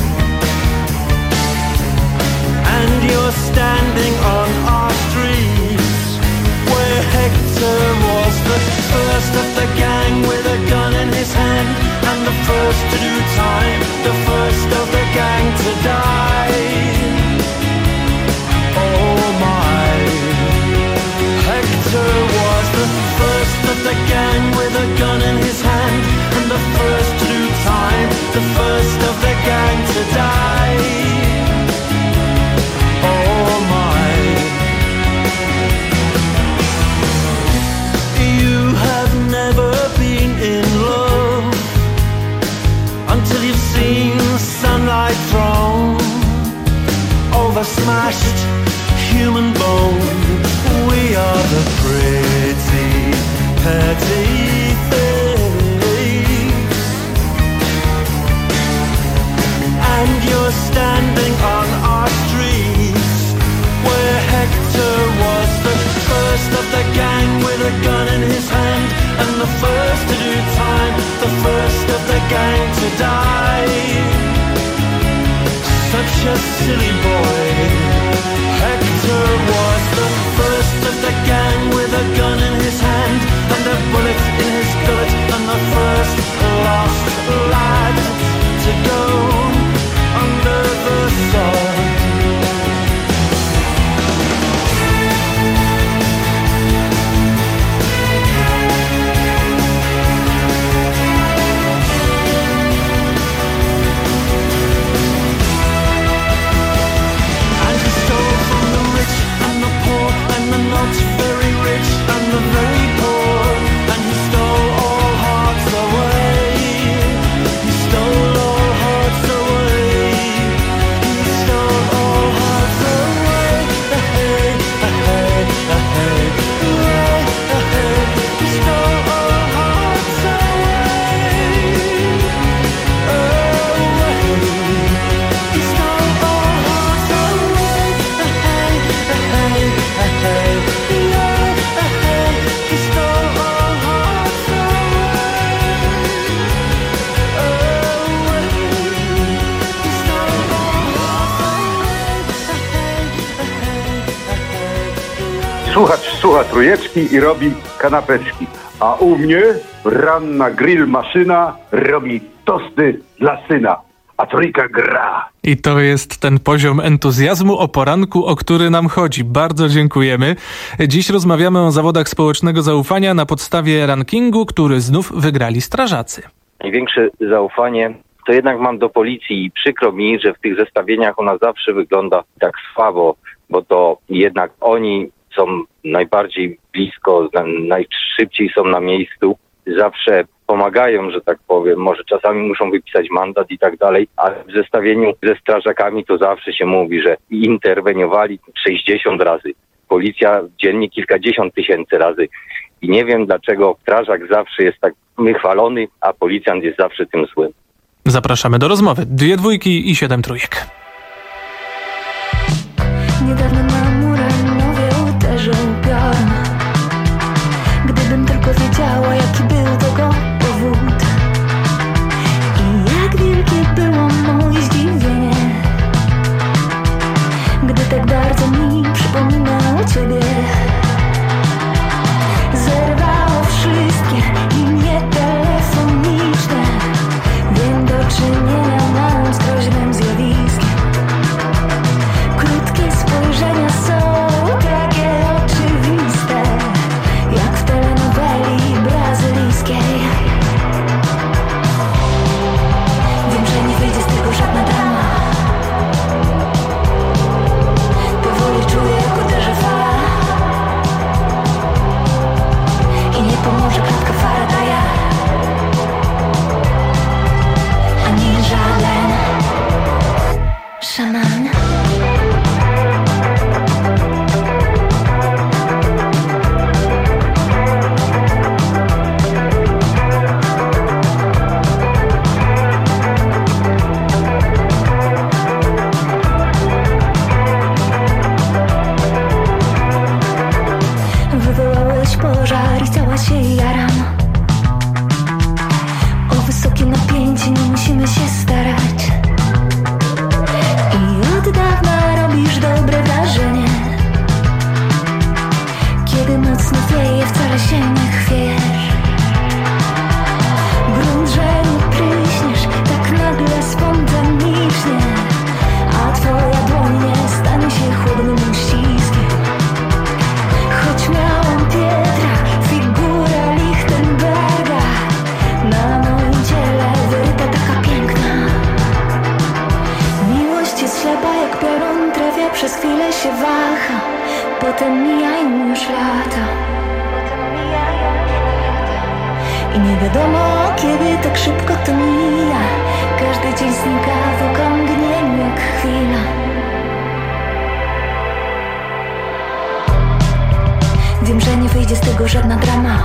Speaker 14: And you're standing on our streets where Hector was the first of the gang with a gun in his hand, and the first to do time, the first of the gang to die. Oh my, Hector was the first of the gang with a gun in his hand, and the first to do time, the first of the gang to die. Oh my, you have never been in love until you've seen sunlight thrown over smashed human bone. We are the pretty, petty thieves, and you're standing on our streets where Hector was the first of the gang with a gun in his hand, and the first to do time, the first of the gang to die. Such a silly boy. Hector was the first of the gang with a gun in his hand and a bullet in his gullet, and the first lost lad to go under the sod. Not very rich and the very poor, and he stole all hearts away. He stole all hearts away. He stole all hearts away. Hey, hey, hey, hey, he stole all hearts away. Away. He stole all hearts away. Hey, hey, hey.
Speaker 6: Słuchacz słucha trójeczki i robi kanapeczki, a u mnie ranna grill maszyna robi tosty dla syna, a trójka gra.
Speaker 3: I to jest ten poziom entuzjazmu o poranku, o który nam chodzi. Bardzo dziękujemy. Dziś rozmawiamy o zawodach społecznego zaufania na podstawie rankingu, który znów wygrali strażacy.
Speaker 8: Największe zaufanie to jednak mam do policji i przykro mi, że w tych zestawieniach ona zawsze wygląda tak słabo, bo to jednak oni są najbardziej blisko, najszybciej są na miejscu, zawsze pomagają, że tak powiem, może czasami muszą wypisać mandat i tak dalej, ale w zestawieniu ze strażakami to zawsze się mówi, że interweniowali sześćdziesiąt razy, policja dziennie kilkadziesiąt tysięcy razy i nie wiem dlaczego strażak zawsze jest tak chwalony, a policjant jest zawsze tym złym.
Speaker 3: Zapraszamy do rozmowy. Dwie dwójki i siedem trójek.
Speaker 11: Niedawno na Muranowie uderzył piorun. Gdybym tylko wiedziała, jaki był tego powód i jak wielkie było moje zdziwienie, gdy tak bardzo mi przypominał ciebie. Zerwało wszystkie linie telefoniczne. Wiem, do czynienia mam z groźnym zjawiskiem. Krótkie spojrzenia są takie oczywiste, jak w telenoweli brazylijskiej. Wiem, że nie wyjdzie z tego żadna drama. Powoli czuję, jak uderzy fala i nie pomoże klatka Faradaya ani żaden szaman. Wywołałeś pożar i cała się jaram. O wysokie napięcie nie musimy się starać. I od dawna robisz dobre wrażenie. Kiedy mocno wieje, wcale się nie chwiejesz. Grunt, że nie pryśniesz tak nagle, spontanicznie, a twoja dłoń nie stanie się chłodnym uściskiem. Choć miałam Pietra, figurę Lichtenberga, na moim ciele wyryta taka piękna. Miłość jest ślepa jak piorun, trafia, przez chwilę się waha, potem mijają już lata. I nie wiadomo, kiedy tak szybko to mija. Każdy dzień znika wokół żadna drama.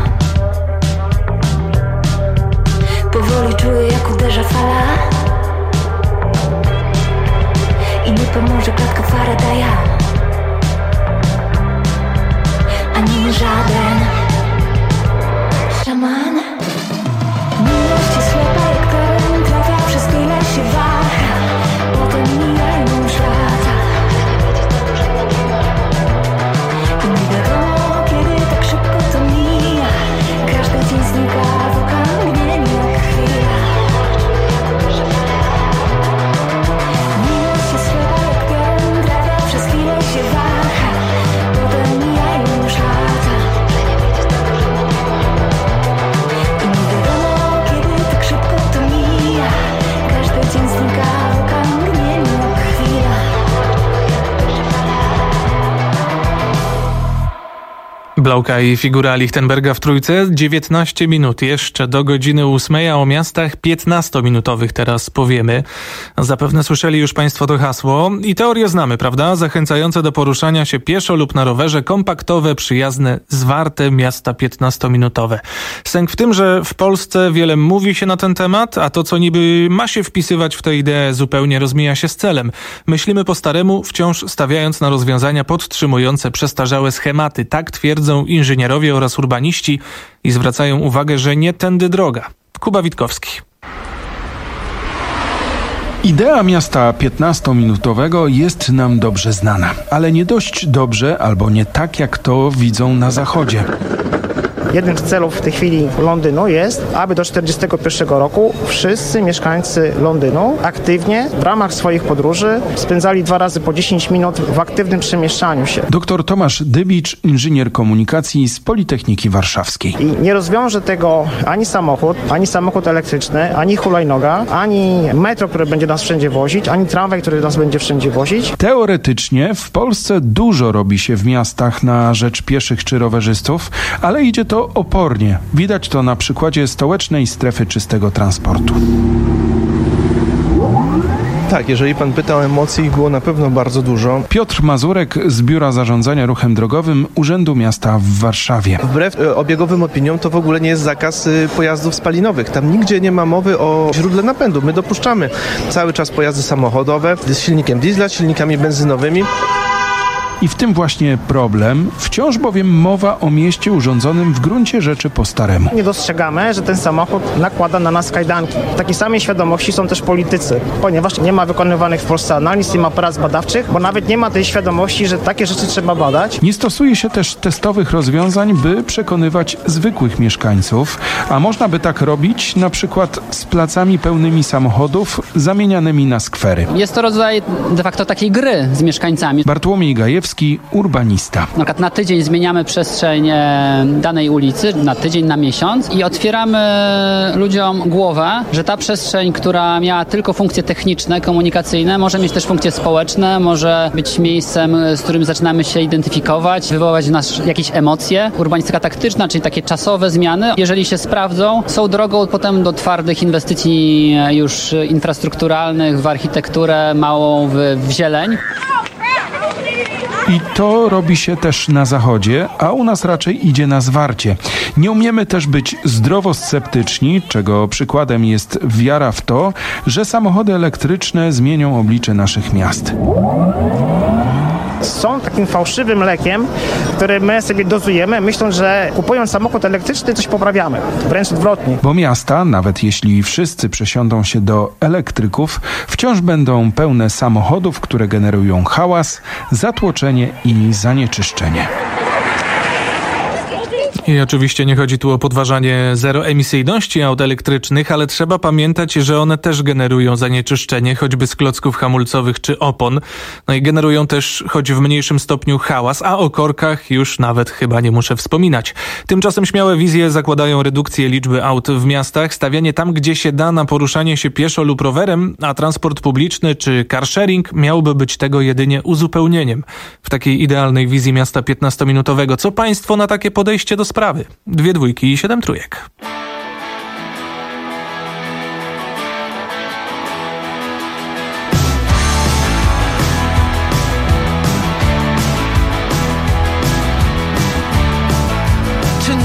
Speaker 11: Powoli czuję, jak uderza fala i nie pomoże klatka Faradaya ani żaden szaman. Miłość jest ślepa jak teren, trafia, przez chwilę się waha, potem mijają już lata i nie wiadomo, kiedy tak szybko to mija. Każdy dzień znika w okamgnieniu jak chwila. Miłość jest ślepa jak teren, trafia, przez chwilę się waha, potem mijają już lata i nie wiadomo, kiedy tak szybko to mija. Każdy dzień znika w okamgnieniu jak chwila.
Speaker 3: Blauka i figura Lichtenberga w trójce. dziewiętnaście minut jeszcze do godziny ósmej, a o miastach piętnastominutowych teraz powiemy. Zapewne słyszeli już Państwo to hasło i teorię znamy, prawda? Zachęcające do poruszania się pieszo lub na rowerze, kompaktowe, przyjazne, zwarte miasta piętnastominutowe. Sęk w tym, że w Polsce wiele mówi się na ten temat, a to, co niby ma się wpisywać w tę ideę, zupełnie rozmija się z celem. Myślimy po staremu, wciąż stawiając na rozwiązania podtrzymujące przestarzałe schematy. Tak twierdzą inżynierowie oraz urbaniści i zwracają uwagę, że nie tędy droga. Kuba Witkowski.
Speaker 4: Idea miasta piętnastominutowego jest nam dobrze znana, ale nie dość dobrze albo nie tak, jak to widzą na zachodzie.
Speaker 15: Jednym z celów w tej chwili Londynu jest, aby do czterdziestego pierwszego roku wszyscy mieszkańcy Londynu aktywnie w ramach swoich podróży spędzali dwa razy po dziesięć minut w aktywnym przemieszczaniu się.
Speaker 4: Doktor Tomasz Dybicz, inżynier komunikacji z Politechniki Warszawskiej.
Speaker 15: I nie rozwiąże tego ani samochód, ani samochód elektryczny, ani hulajnoga, ani metro, które będzie nas wszędzie wozić, ani tramwaj, który nas będzie wszędzie wozić.
Speaker 4: Teoretycznie w Polsce dużo robi się w miastach na rzecz pieszych czy rowerzystów, ale idzie to opornie. Widać to na przykładzie stołecznej strefy czystego transportu.
Speaker 16: Tak, jeżeli pan pyta o emocje, ich było na pewno bardzo dużo.
Speaker 4: Piotr Mazurek z Biura Zarządzania Ruchem Drogowym Urzędu Miasta w Warszawie.
Speaker 16: Wbrew e, obiegowym opiniom to w ogóle nie jest zakaz y, pojazdów spalinowych. Tam nigdzie nie ma mowy o źródle napędu. My dopuszczamy cały czas pojazdy samochodowe z silnikiem diesla, z silnikami benzynowymi.
Speaker 4: I w tym właśnie problem, wciąż bowiem mowa o mieście urządzonym w gruncie rzeczy po staremu.
Speaker 15: Nie dostrzegamy, że ten samochód nakłada na nas kajdanki. W takiej samej świadomości są też politycy, ponieważ nie ma wykonywanych w Polsce analiz, nie ma prac badawczych, bo nawet nie ma tej świadomości, że takie rzeczy trzeba badać.
Speaker 4: Nie stosuje się też testowych rozwiązań, by przekonywać zwykłych mieszkańców, a można by tak robić na przykład z placami pełnymi samochodów zamienianymi na skwery.
Speaker 17: Jest to rodzaj de facto takiej gry z mieszkańcami.
Speaker 4: Bartłomiej Gajewski, urbanista.
Speaker 17: Na przykład na tydzień zmieniamy przestrzeń danej ulicy, na tydzień, na miesiąc i otwieramy ludziom głowę, że ta przestrzeń, która miała tylko funkcje techniczne, komunikacyjne, może mieć też funkcje społeczne, może być miejscem, z którym zaczynamy się identyfikować, wywoływać w nas jakieś emocje. Urbanistyka taktyczna, czyli takie czasowe zmiany, jeżeli się sprawdzą, są drogą potem do twardych inwestycji już infrastrukturalnych w architekturę, małą w, w zieleń.
Speaker 4: I to robi się też na zachodzie, a u nas raczej idzie na zwarcie. Nie umiemy też być zdrowo sceptyczni, czego przykładem jest wiara w to, że samochody elektryczne zmienią oblicze naszych miast.
Speaker 15: Są takim fałszywym lekiem, który my sobie dozujemy, myśląc, że kupując samochód elektryczny coś poprawiamy. Wręcz odwrotnie.
Speaker 4: Bo miasta, nawet jeśli wszyscy przesiądą się do elektryków, wciąż będą pełne samochodów, które generują hałas, zatłoczenie i zanieczyszczenie.
Speaker 3: I oczywiście nie chodzi tu o podważanie zeroemisyjności aut elektrycznych, ale trzeba pamiętać, że one też generują zanieczyszczenie, choćby z klocków hamulcowych czy opon. No i generują też, choć w mniejszym stopniu, hałas, a o korkach już nawet chyba nie muszę wspominać. Tymczasem śmiałe wizje zakładają redukcję liczby aut w miastach, stawianie tam, gdzie się da, na poruszanie się pieszo lub rowerem, a transport publiczny czy carsharing miałby być tego jedynie uzupełnieniem. W takiej idealnej wizji miasta piętnastominutowego. Co państwo na takie podejście do sprawy? Dwie dwójki i siedem trójek.
Speaker 14: Czy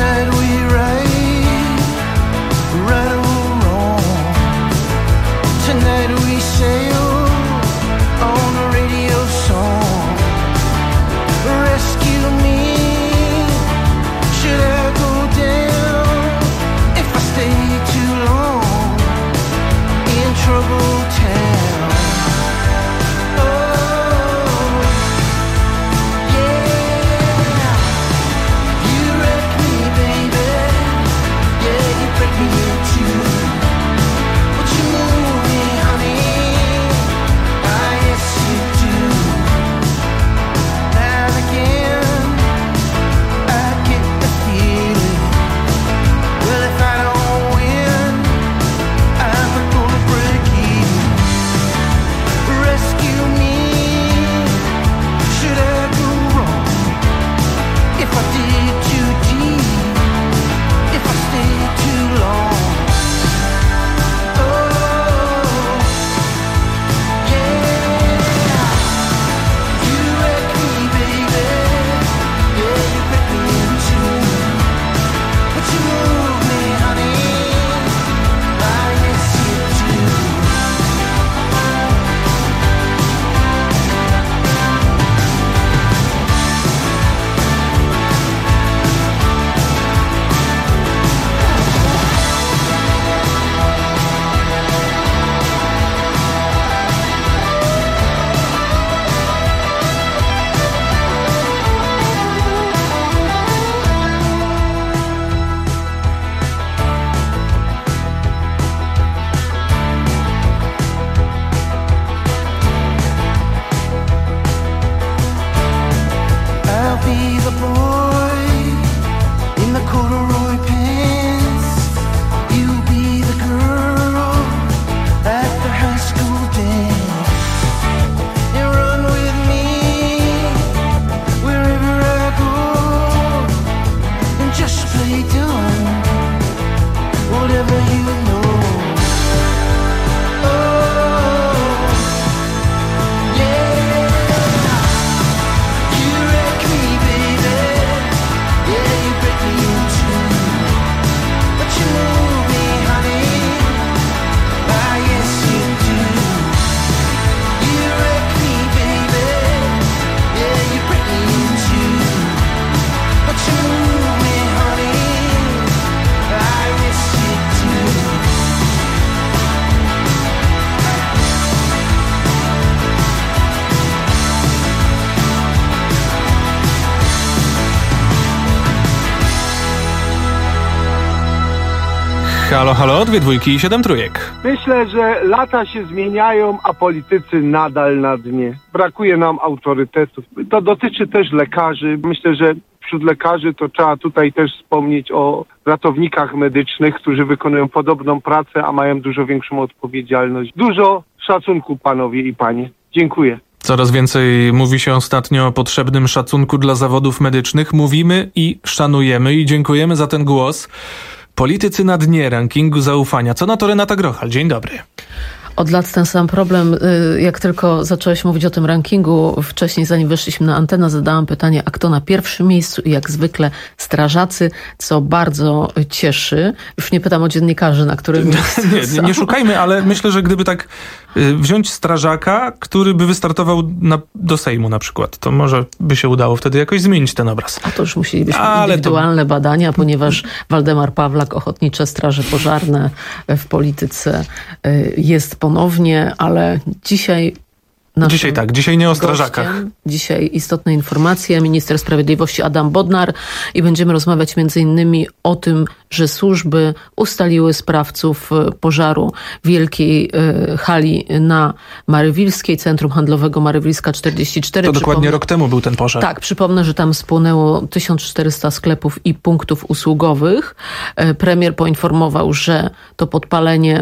Speaker 3: Halo, halo, dwie dwójki i siedem trójek.
Speaker 2: Myślę, że lata się zmieniają, a politycy nadal na dnie. Brakuje nam autorytetów. To dotyczy też lekarzy. Myślę, że wśród lekarzy to trzeba tutaj też wspomnieć o ratownikach medycznych, którzy wykonują podobną pracę, a mają dużo większą odpowiedzialność. Dużo szacunku, panowie i panie. Dziękuję.
Speaker 3: Coraz więcej mówi się ostatnio o potrzebnym szacunku dla zawodów medycznych. Mówimy i szanujemy i dziękujemy za ten głos. Politycy na dnie rankingu zaufania. Co na to Renata Grochal? Dzień dobry.
Speaker 12: Od lat ten sam problem. Jak tylko zacząłeś mówić o tym rankingu, wcześniej zanim weszliśmy na antenę, zadałam pytanie, a kto na pierwszym miejscu? I jak zwykle strażacy, co bardzo cieszy. Już nie pytam o dziennikarzy, na którym miejscu
Speaker 3: nie, nie, nie szukajmy, ale myślę, że gdyby tak wziąć strażaka, który by wystartował na, do Sejmu na przykład, to może by się udało wtedy jakoś zmienić ten obraz.
Speaker 12: A to już musielibyśmy
Speaker 3: ale
Speaker 12: indywidualne
Speaker 3: to...
Speaker 12: badania, ponieważ Waldemar Pawlak, Ochotnicze Straże Pożarne w polityce jest ponownie, ale dzisiaj...
Speaker 3: Dzisiaj tak, dzisiaj nie o strażakach.
Speaker 12: Gościem, dzisiaj istotne informacje. Minister Sprawiedliwości Adam Bodnar i będziemy rozmawiać między innymi o tym, że służby ustaliły sprawców pożaru wielkiej y, hali na Marywilskiej, Centrum Handlowego Marywilska czterdzieści cztery.
Speaker 3: To dokładnie Przypomnę, rok temu był ten pożar.
Speaker 12: Tak, przypomnę, że tam spłonęło tysiąc czterysta sklepów i punktów usługowych. Y, premier poinformował, że to podpalenie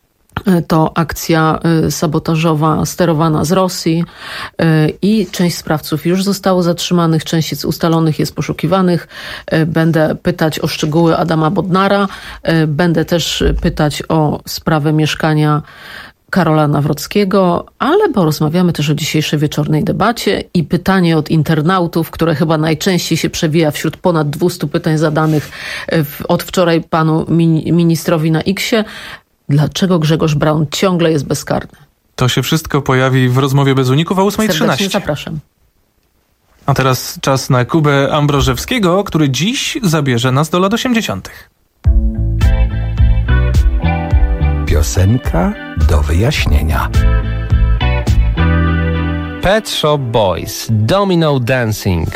Speaker 12: to akcja sabotażowa sterowana z Rosji i część sprawców już zostało zatrzymanych, część jest ustalonych, jest poszukiwanych. Będę pytać o szczegóły Adama Bodnara, będę też pytać o sprawę mieszkania Karola Nawrockiego, ale porozmawiamy też o dzisiejszej wieczornej debacie i pytanie od internautów, które chyba najczęściej się przewija wśród ponad dwieście pytań zadanych od wczoraj panu ministrowi na X-ie. Dlaczego Grzegorz Braun ciągle jest bezkarny?
Speaker 3: To się wszystko pojawi w rozmowie bez uników o ósma trzynaście.
Speaker 12: Serdecznie zapraszam.
Speaker 3: A teraz czas na Kubę Ambrożewskiego, który dziś zabierze nas do lat osiemdziesiątych.
Speaker 18: Piosenka do wyjaśnienia.
Speaker 19: Pet Shop Boys, Domino Dancing.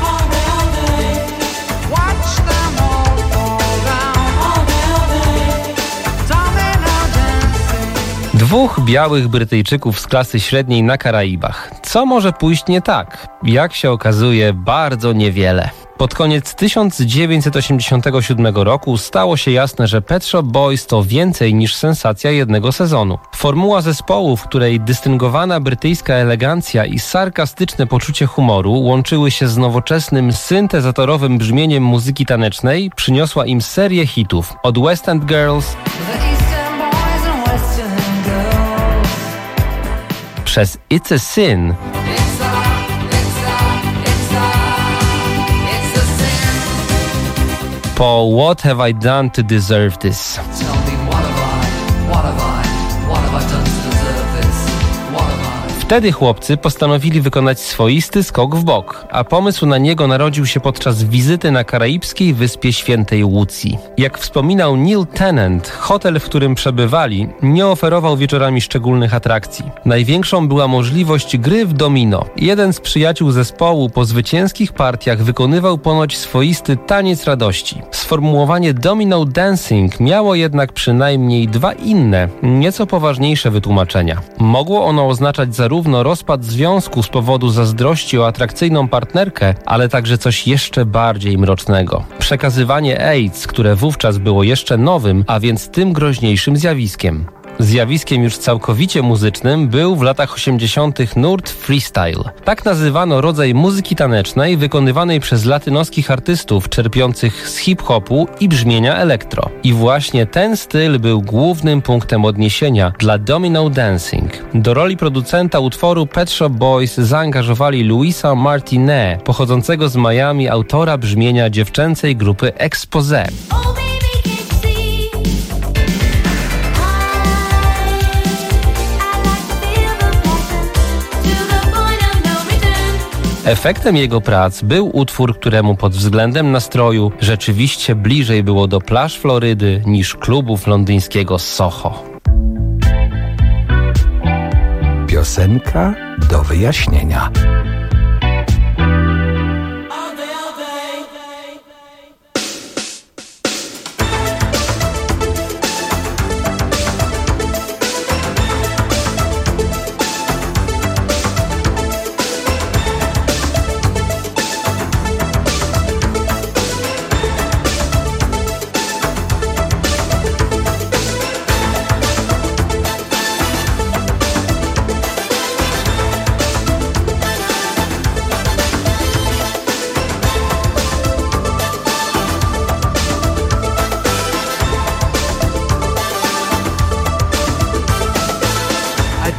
Speaker 19: Dwóch białych Brytyjczyków z klasy średniej na Karaibach. Co może pójść nie tak? Jak się okazuje, bardzo niewiele. Pod koniec tysiąc dziewięćset osiemdziesiątego siódmego roku stało się jasne, że Pet Shop Boys to więcej niż sensacja jednego sezonu. Formuła zespołu, w której dystyngowana brytyjska elegancja i sarkastyczne poczucie humoru łączyły się z nowoczesnym, syntezatorowym brzmieniem muzyki tanecznej, przyniosła im serię hitów. Od West End Girls przez It's a Sin po What Have I Done to Deserve This. Wtedy chłopcy postanowili wykonać swoisty skok w bok, a pomysł na niego narodził się podczas wizyty na karaibskiej wyspie Świętej Łucji. Jak wspominał Neil Tennant, hotel, w którym przebywali, nie oferował wieczorami szczególnych atrakcji. Największą była możliwość gry w domino. Jeden z przyjaciół zespołu po zwycięskich partiach wykonywał ponoć swoisty taniec radości. Sformułowanie domino dancing miało jednak przynajmniej dwa inne, nieco poważniejsze wytłumaczenia. Mogło ono oznaczać zarówno Zarówno rozpad związku z powodu zazdrości o atrakcyjną partnerkę, ale także coś jeszcze bardziej mrocznego. Przekazywanie AIDS, które wówczas było jeszcze nowym, a więc tym groźniejszym zjawiskiem. Zjawiskiem już całkowicie muzycznym był w latach osiemdziesiątych nurt freestyle. Tak nazywano rodzaj muzyki tanecznej wykonywanej przez latynoskich artystów czerpiących z hip-hopu i brzmienia elektro. I właśnie ten styl był głównym punktem odniesienia dla Domino Dancing. Do roli producenta utworu Pet Shop Boys zaangażowali Louisa Martinet, pochodzącego z Miami, autora brzmienia dziewczęcej grupy Exposé. Efektem jego prac był utwór, któremu pod względem nastroju rzeczywiście bliżej było do plaż Florydy niż klubów londyńskiego Soho.
Speaker 18: Piosenka do wyjaśnienia.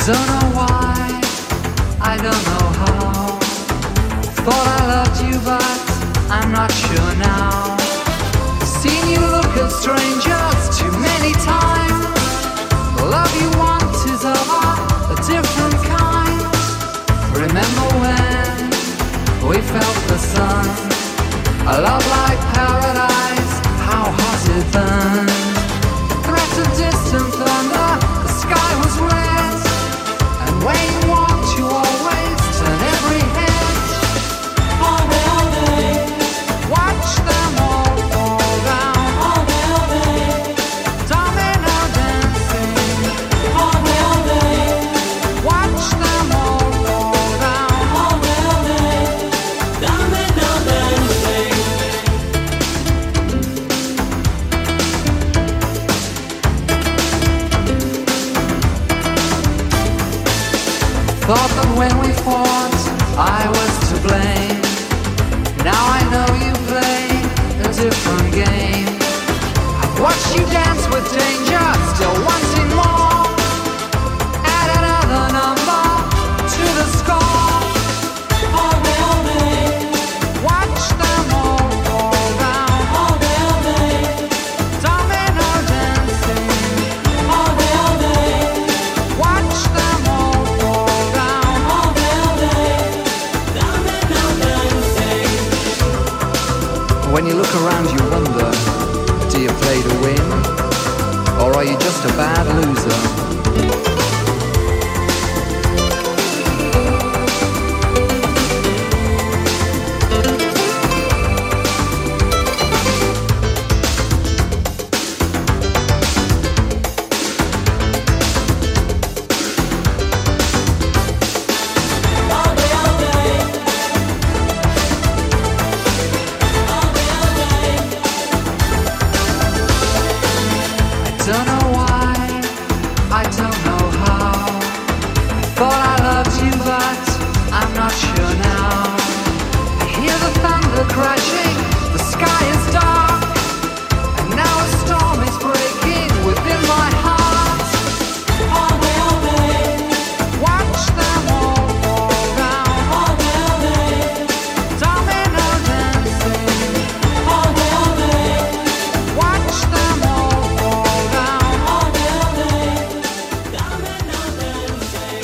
Speaker 20: Don't know why, I don't know how. Thought I loved you, but I'm not sure now. Seen you look at strangers too many times. The love you want is of a different kind. Remember when we felt the sun? A love like paradise, how hot it burned. Threat of distant thunder, the sky was red. And when you walked, you always turn every head. All day, all day, watch them all fall down. All day, all day, domino dancing. All day, all day, watch them all fall down. All day, all day, domino dancing. Thought that when we fought, I was to blame. Now I know you play a different game. I've watched you dance with danger, still wanting more. Add another number to the score. All day, all day, watch them all fall down. All day, all day, domino dancing. All day, all day, watch them all fall down. All day, all day, domino dancing. When you look around, you wonder, do you play to win? Or are you just a bad loser? Don't know why, I don't know how. Thought I loved you, but I'm not sure now. I hear the thunder crashing, the sky is dark, and now a storm is breaking within my heart. All day, all day, watch them all fall down. All day, all day, domino dancing. All day, all day, watch them all fall down. All day, all day, domino dancing.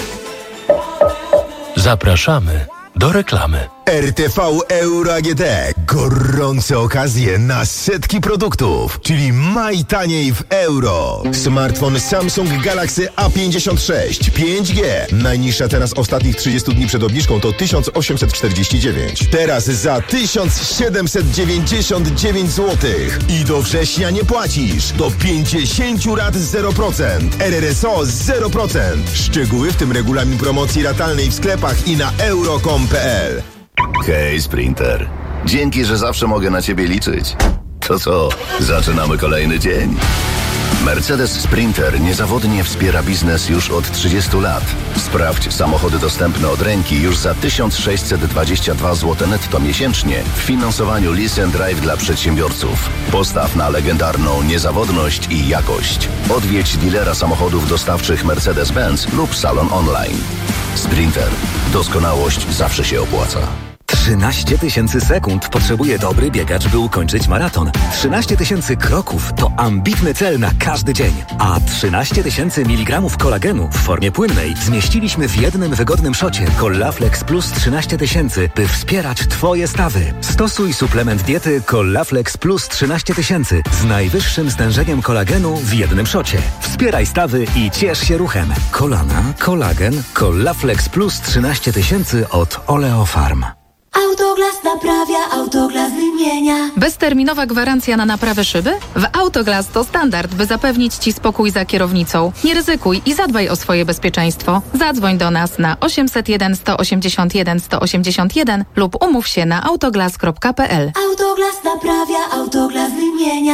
Speaker 9: Zapraszamy do reklamy.
Speaker 21: R T V Euro A G D. Gorące okazje na setki produktów, czyli maj taniej w euro. Smartfon Samsung Galaxy A pięćdziesiąt sześć pięć G. Najniższa teraz ostatnich trzydziestu dni przed obniżką to tysiąc osiemset czterdzieści dziewięć. Teraz za tysiąc siedemset dziewięćdziesiąt dziewięć złotych. I do września nie płacisz. Do pięćdziesięciu rat zero procent. R R S O zero procent. Szczegóły, w tym regulamin promocji ratalnej w sklepach i na euro kropka com kropka p l.
Speaker 22: Hej, Sprinter. Dzięki, że zawsze mogę na ciebie liczyć. To co, zaczynamy kolejny dzień. Mercedes Sprinter niezawodnie wspiera biznes już od trzydziestu lat. Sprawdź samochody dostępne od ręki już za tysiąc sześćset dwadzieścia dwa złote netto miesięcznie w finansowaniu Lease and Drive dla przedsiębiorców. Postaw na legendarną niezawodność i jakość. Odwiedź dealera samochodów dostawczych Mercedes-Benz lub salon online. Sprinter. Doskonałość zawsze się opłaca.
Speaker 23: trzynaście tysięcy sekund potrzebuje dobry biegacz, by ukończyć maraton. trzynaście tysięcy kroków to ambitny cel na każdy dzień. A trzynaście tysięcy miligramów kolagenu w formie płynnej zmieściliśmy w jednym wygodnym szocie Collaflex Plus trzynaście tysięcy, by wspierać Twoje stawy. Stosuj suplement diety Collaflex Plus trzynaście tysięcy z najwyższym stężeniem kolagenu w jednym szocie. Wspieraj stawy i ciesz się ruchem. Kolana, kolagen, Collaflex Plus trzynaście tysięcy od Oleofarm.
Speaker 24: Autoglas naprawia, Autoglas wymienia.
Speaker 25: Bezterminowa gwarancja na naprawę szyby? W Autoglas to standard, by zapewnić Ci spokój za kierownicą. Nie ryzykuj i zadbaj o swoje bezpieczeństwo. Zadzwoń do nas na osiemset jeden sto osiemdziesiąt jeden sto osiemdziesiąt jeden lub umów się na autoglas kropka p l.
Speaker 24: Autoglas naprawia, Autoglas wymienia.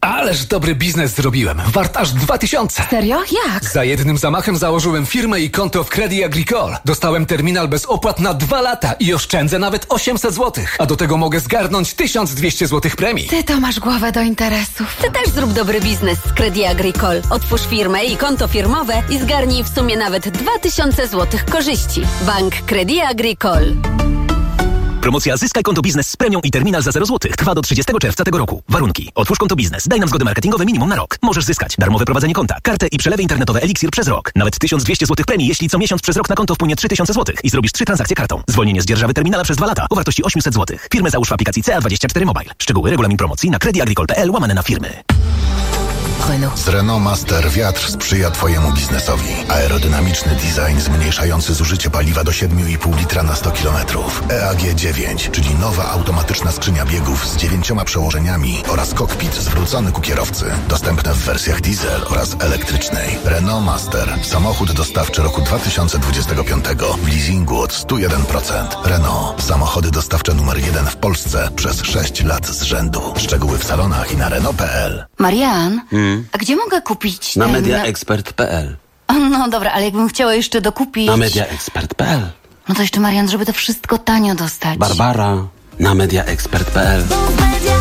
Speaker 1: Ależ dobry biznes zrobiłem. Wart aż dwa tysiące.
Speaker 5: Serio? Jak?
Speaker 1: Za jednym zamachem założyłem firmę i konto w Credit Agricole. Dostałem terminal bez opłat na dwa lata i oszczędzę nawet osiemset złotych. A do tego mogę zgarnąć tysiąc dwieście złotych premii.
Speaker 5: Ty to masz głowę do interesów.
Speaker 7: Ty też zrób dobry biznes z Credit Agricole. Otwórz firmę i konto firmowe i zgarnij w sumie nawet dwa tysiące złotych korzyści. Bank Credit Agricole.
Speaker 23: Promocja Zyskaj konto biznes z premią i terminal za zero złotych trwa do trzydziestego czerwca tego roku. Warunki. Otwórz konto biznes. Daj nam zgodę marketingową minimum na rok. Możesz zyskać darmowe prowadzenie konta, kartę i przelewy internetowe Elixir przez rok. Nawet tysiąc dwieście złotych premii, jeśli co miesiąc przez rok na konto wpłynie trzy tysiące złotych i zrobisz trzy transakcje kartą. Zwolnienie z dzierżawy terminala przez dwa lata o wartości osiemset złotych. Firmę załóż w aplikacji C A dwadzieścia cztery Mobile. Szczegóły, regulamin promocji na creditagricole.pl łamane na firmy.
Speaker 10: Renault. Z Renault Master wiatr sprzyja Twojemu biznesowi. Aerodynamiczny design zmniejszający zużycie paliwa do siedem i pół litra na sto kilometrów. E A G dziewięć, czyli nowa automatyczna skrzynia biegów z dziewięcioma przełożeniami oraz kokpit zwrócony ku kierowcy. Dostępne w wersjach diesel oraz elektrycznej. Renault Master. Samochód dostawczy roku dwa tysiące dwudziestego piątego w leasingu od sto jeden procent. Renault. Samochody dostawcze numer jeden w Polsce przez sześć lat z rzędu. Szczegóły w salonach i na Renault kropka p l.
Speaker 7: Marian,
Speaker 13: Hmm?
Speaker 7: a gdzie mogę kupić?
Speaker 13: Na
Speaker 7: ten-
Speaker 13: mediaexpert kropka p l.
Speaker 7: No dobra, ale jakbym chciała jeszcze dokupić...
Speaker 13: Na mediaexpert kropka p l.
Speaker 7: No to jeszcze, Marian, żeby to wszystko tanio dostać.
Speaker 13: Barbara, na mediaexpert kropka p l.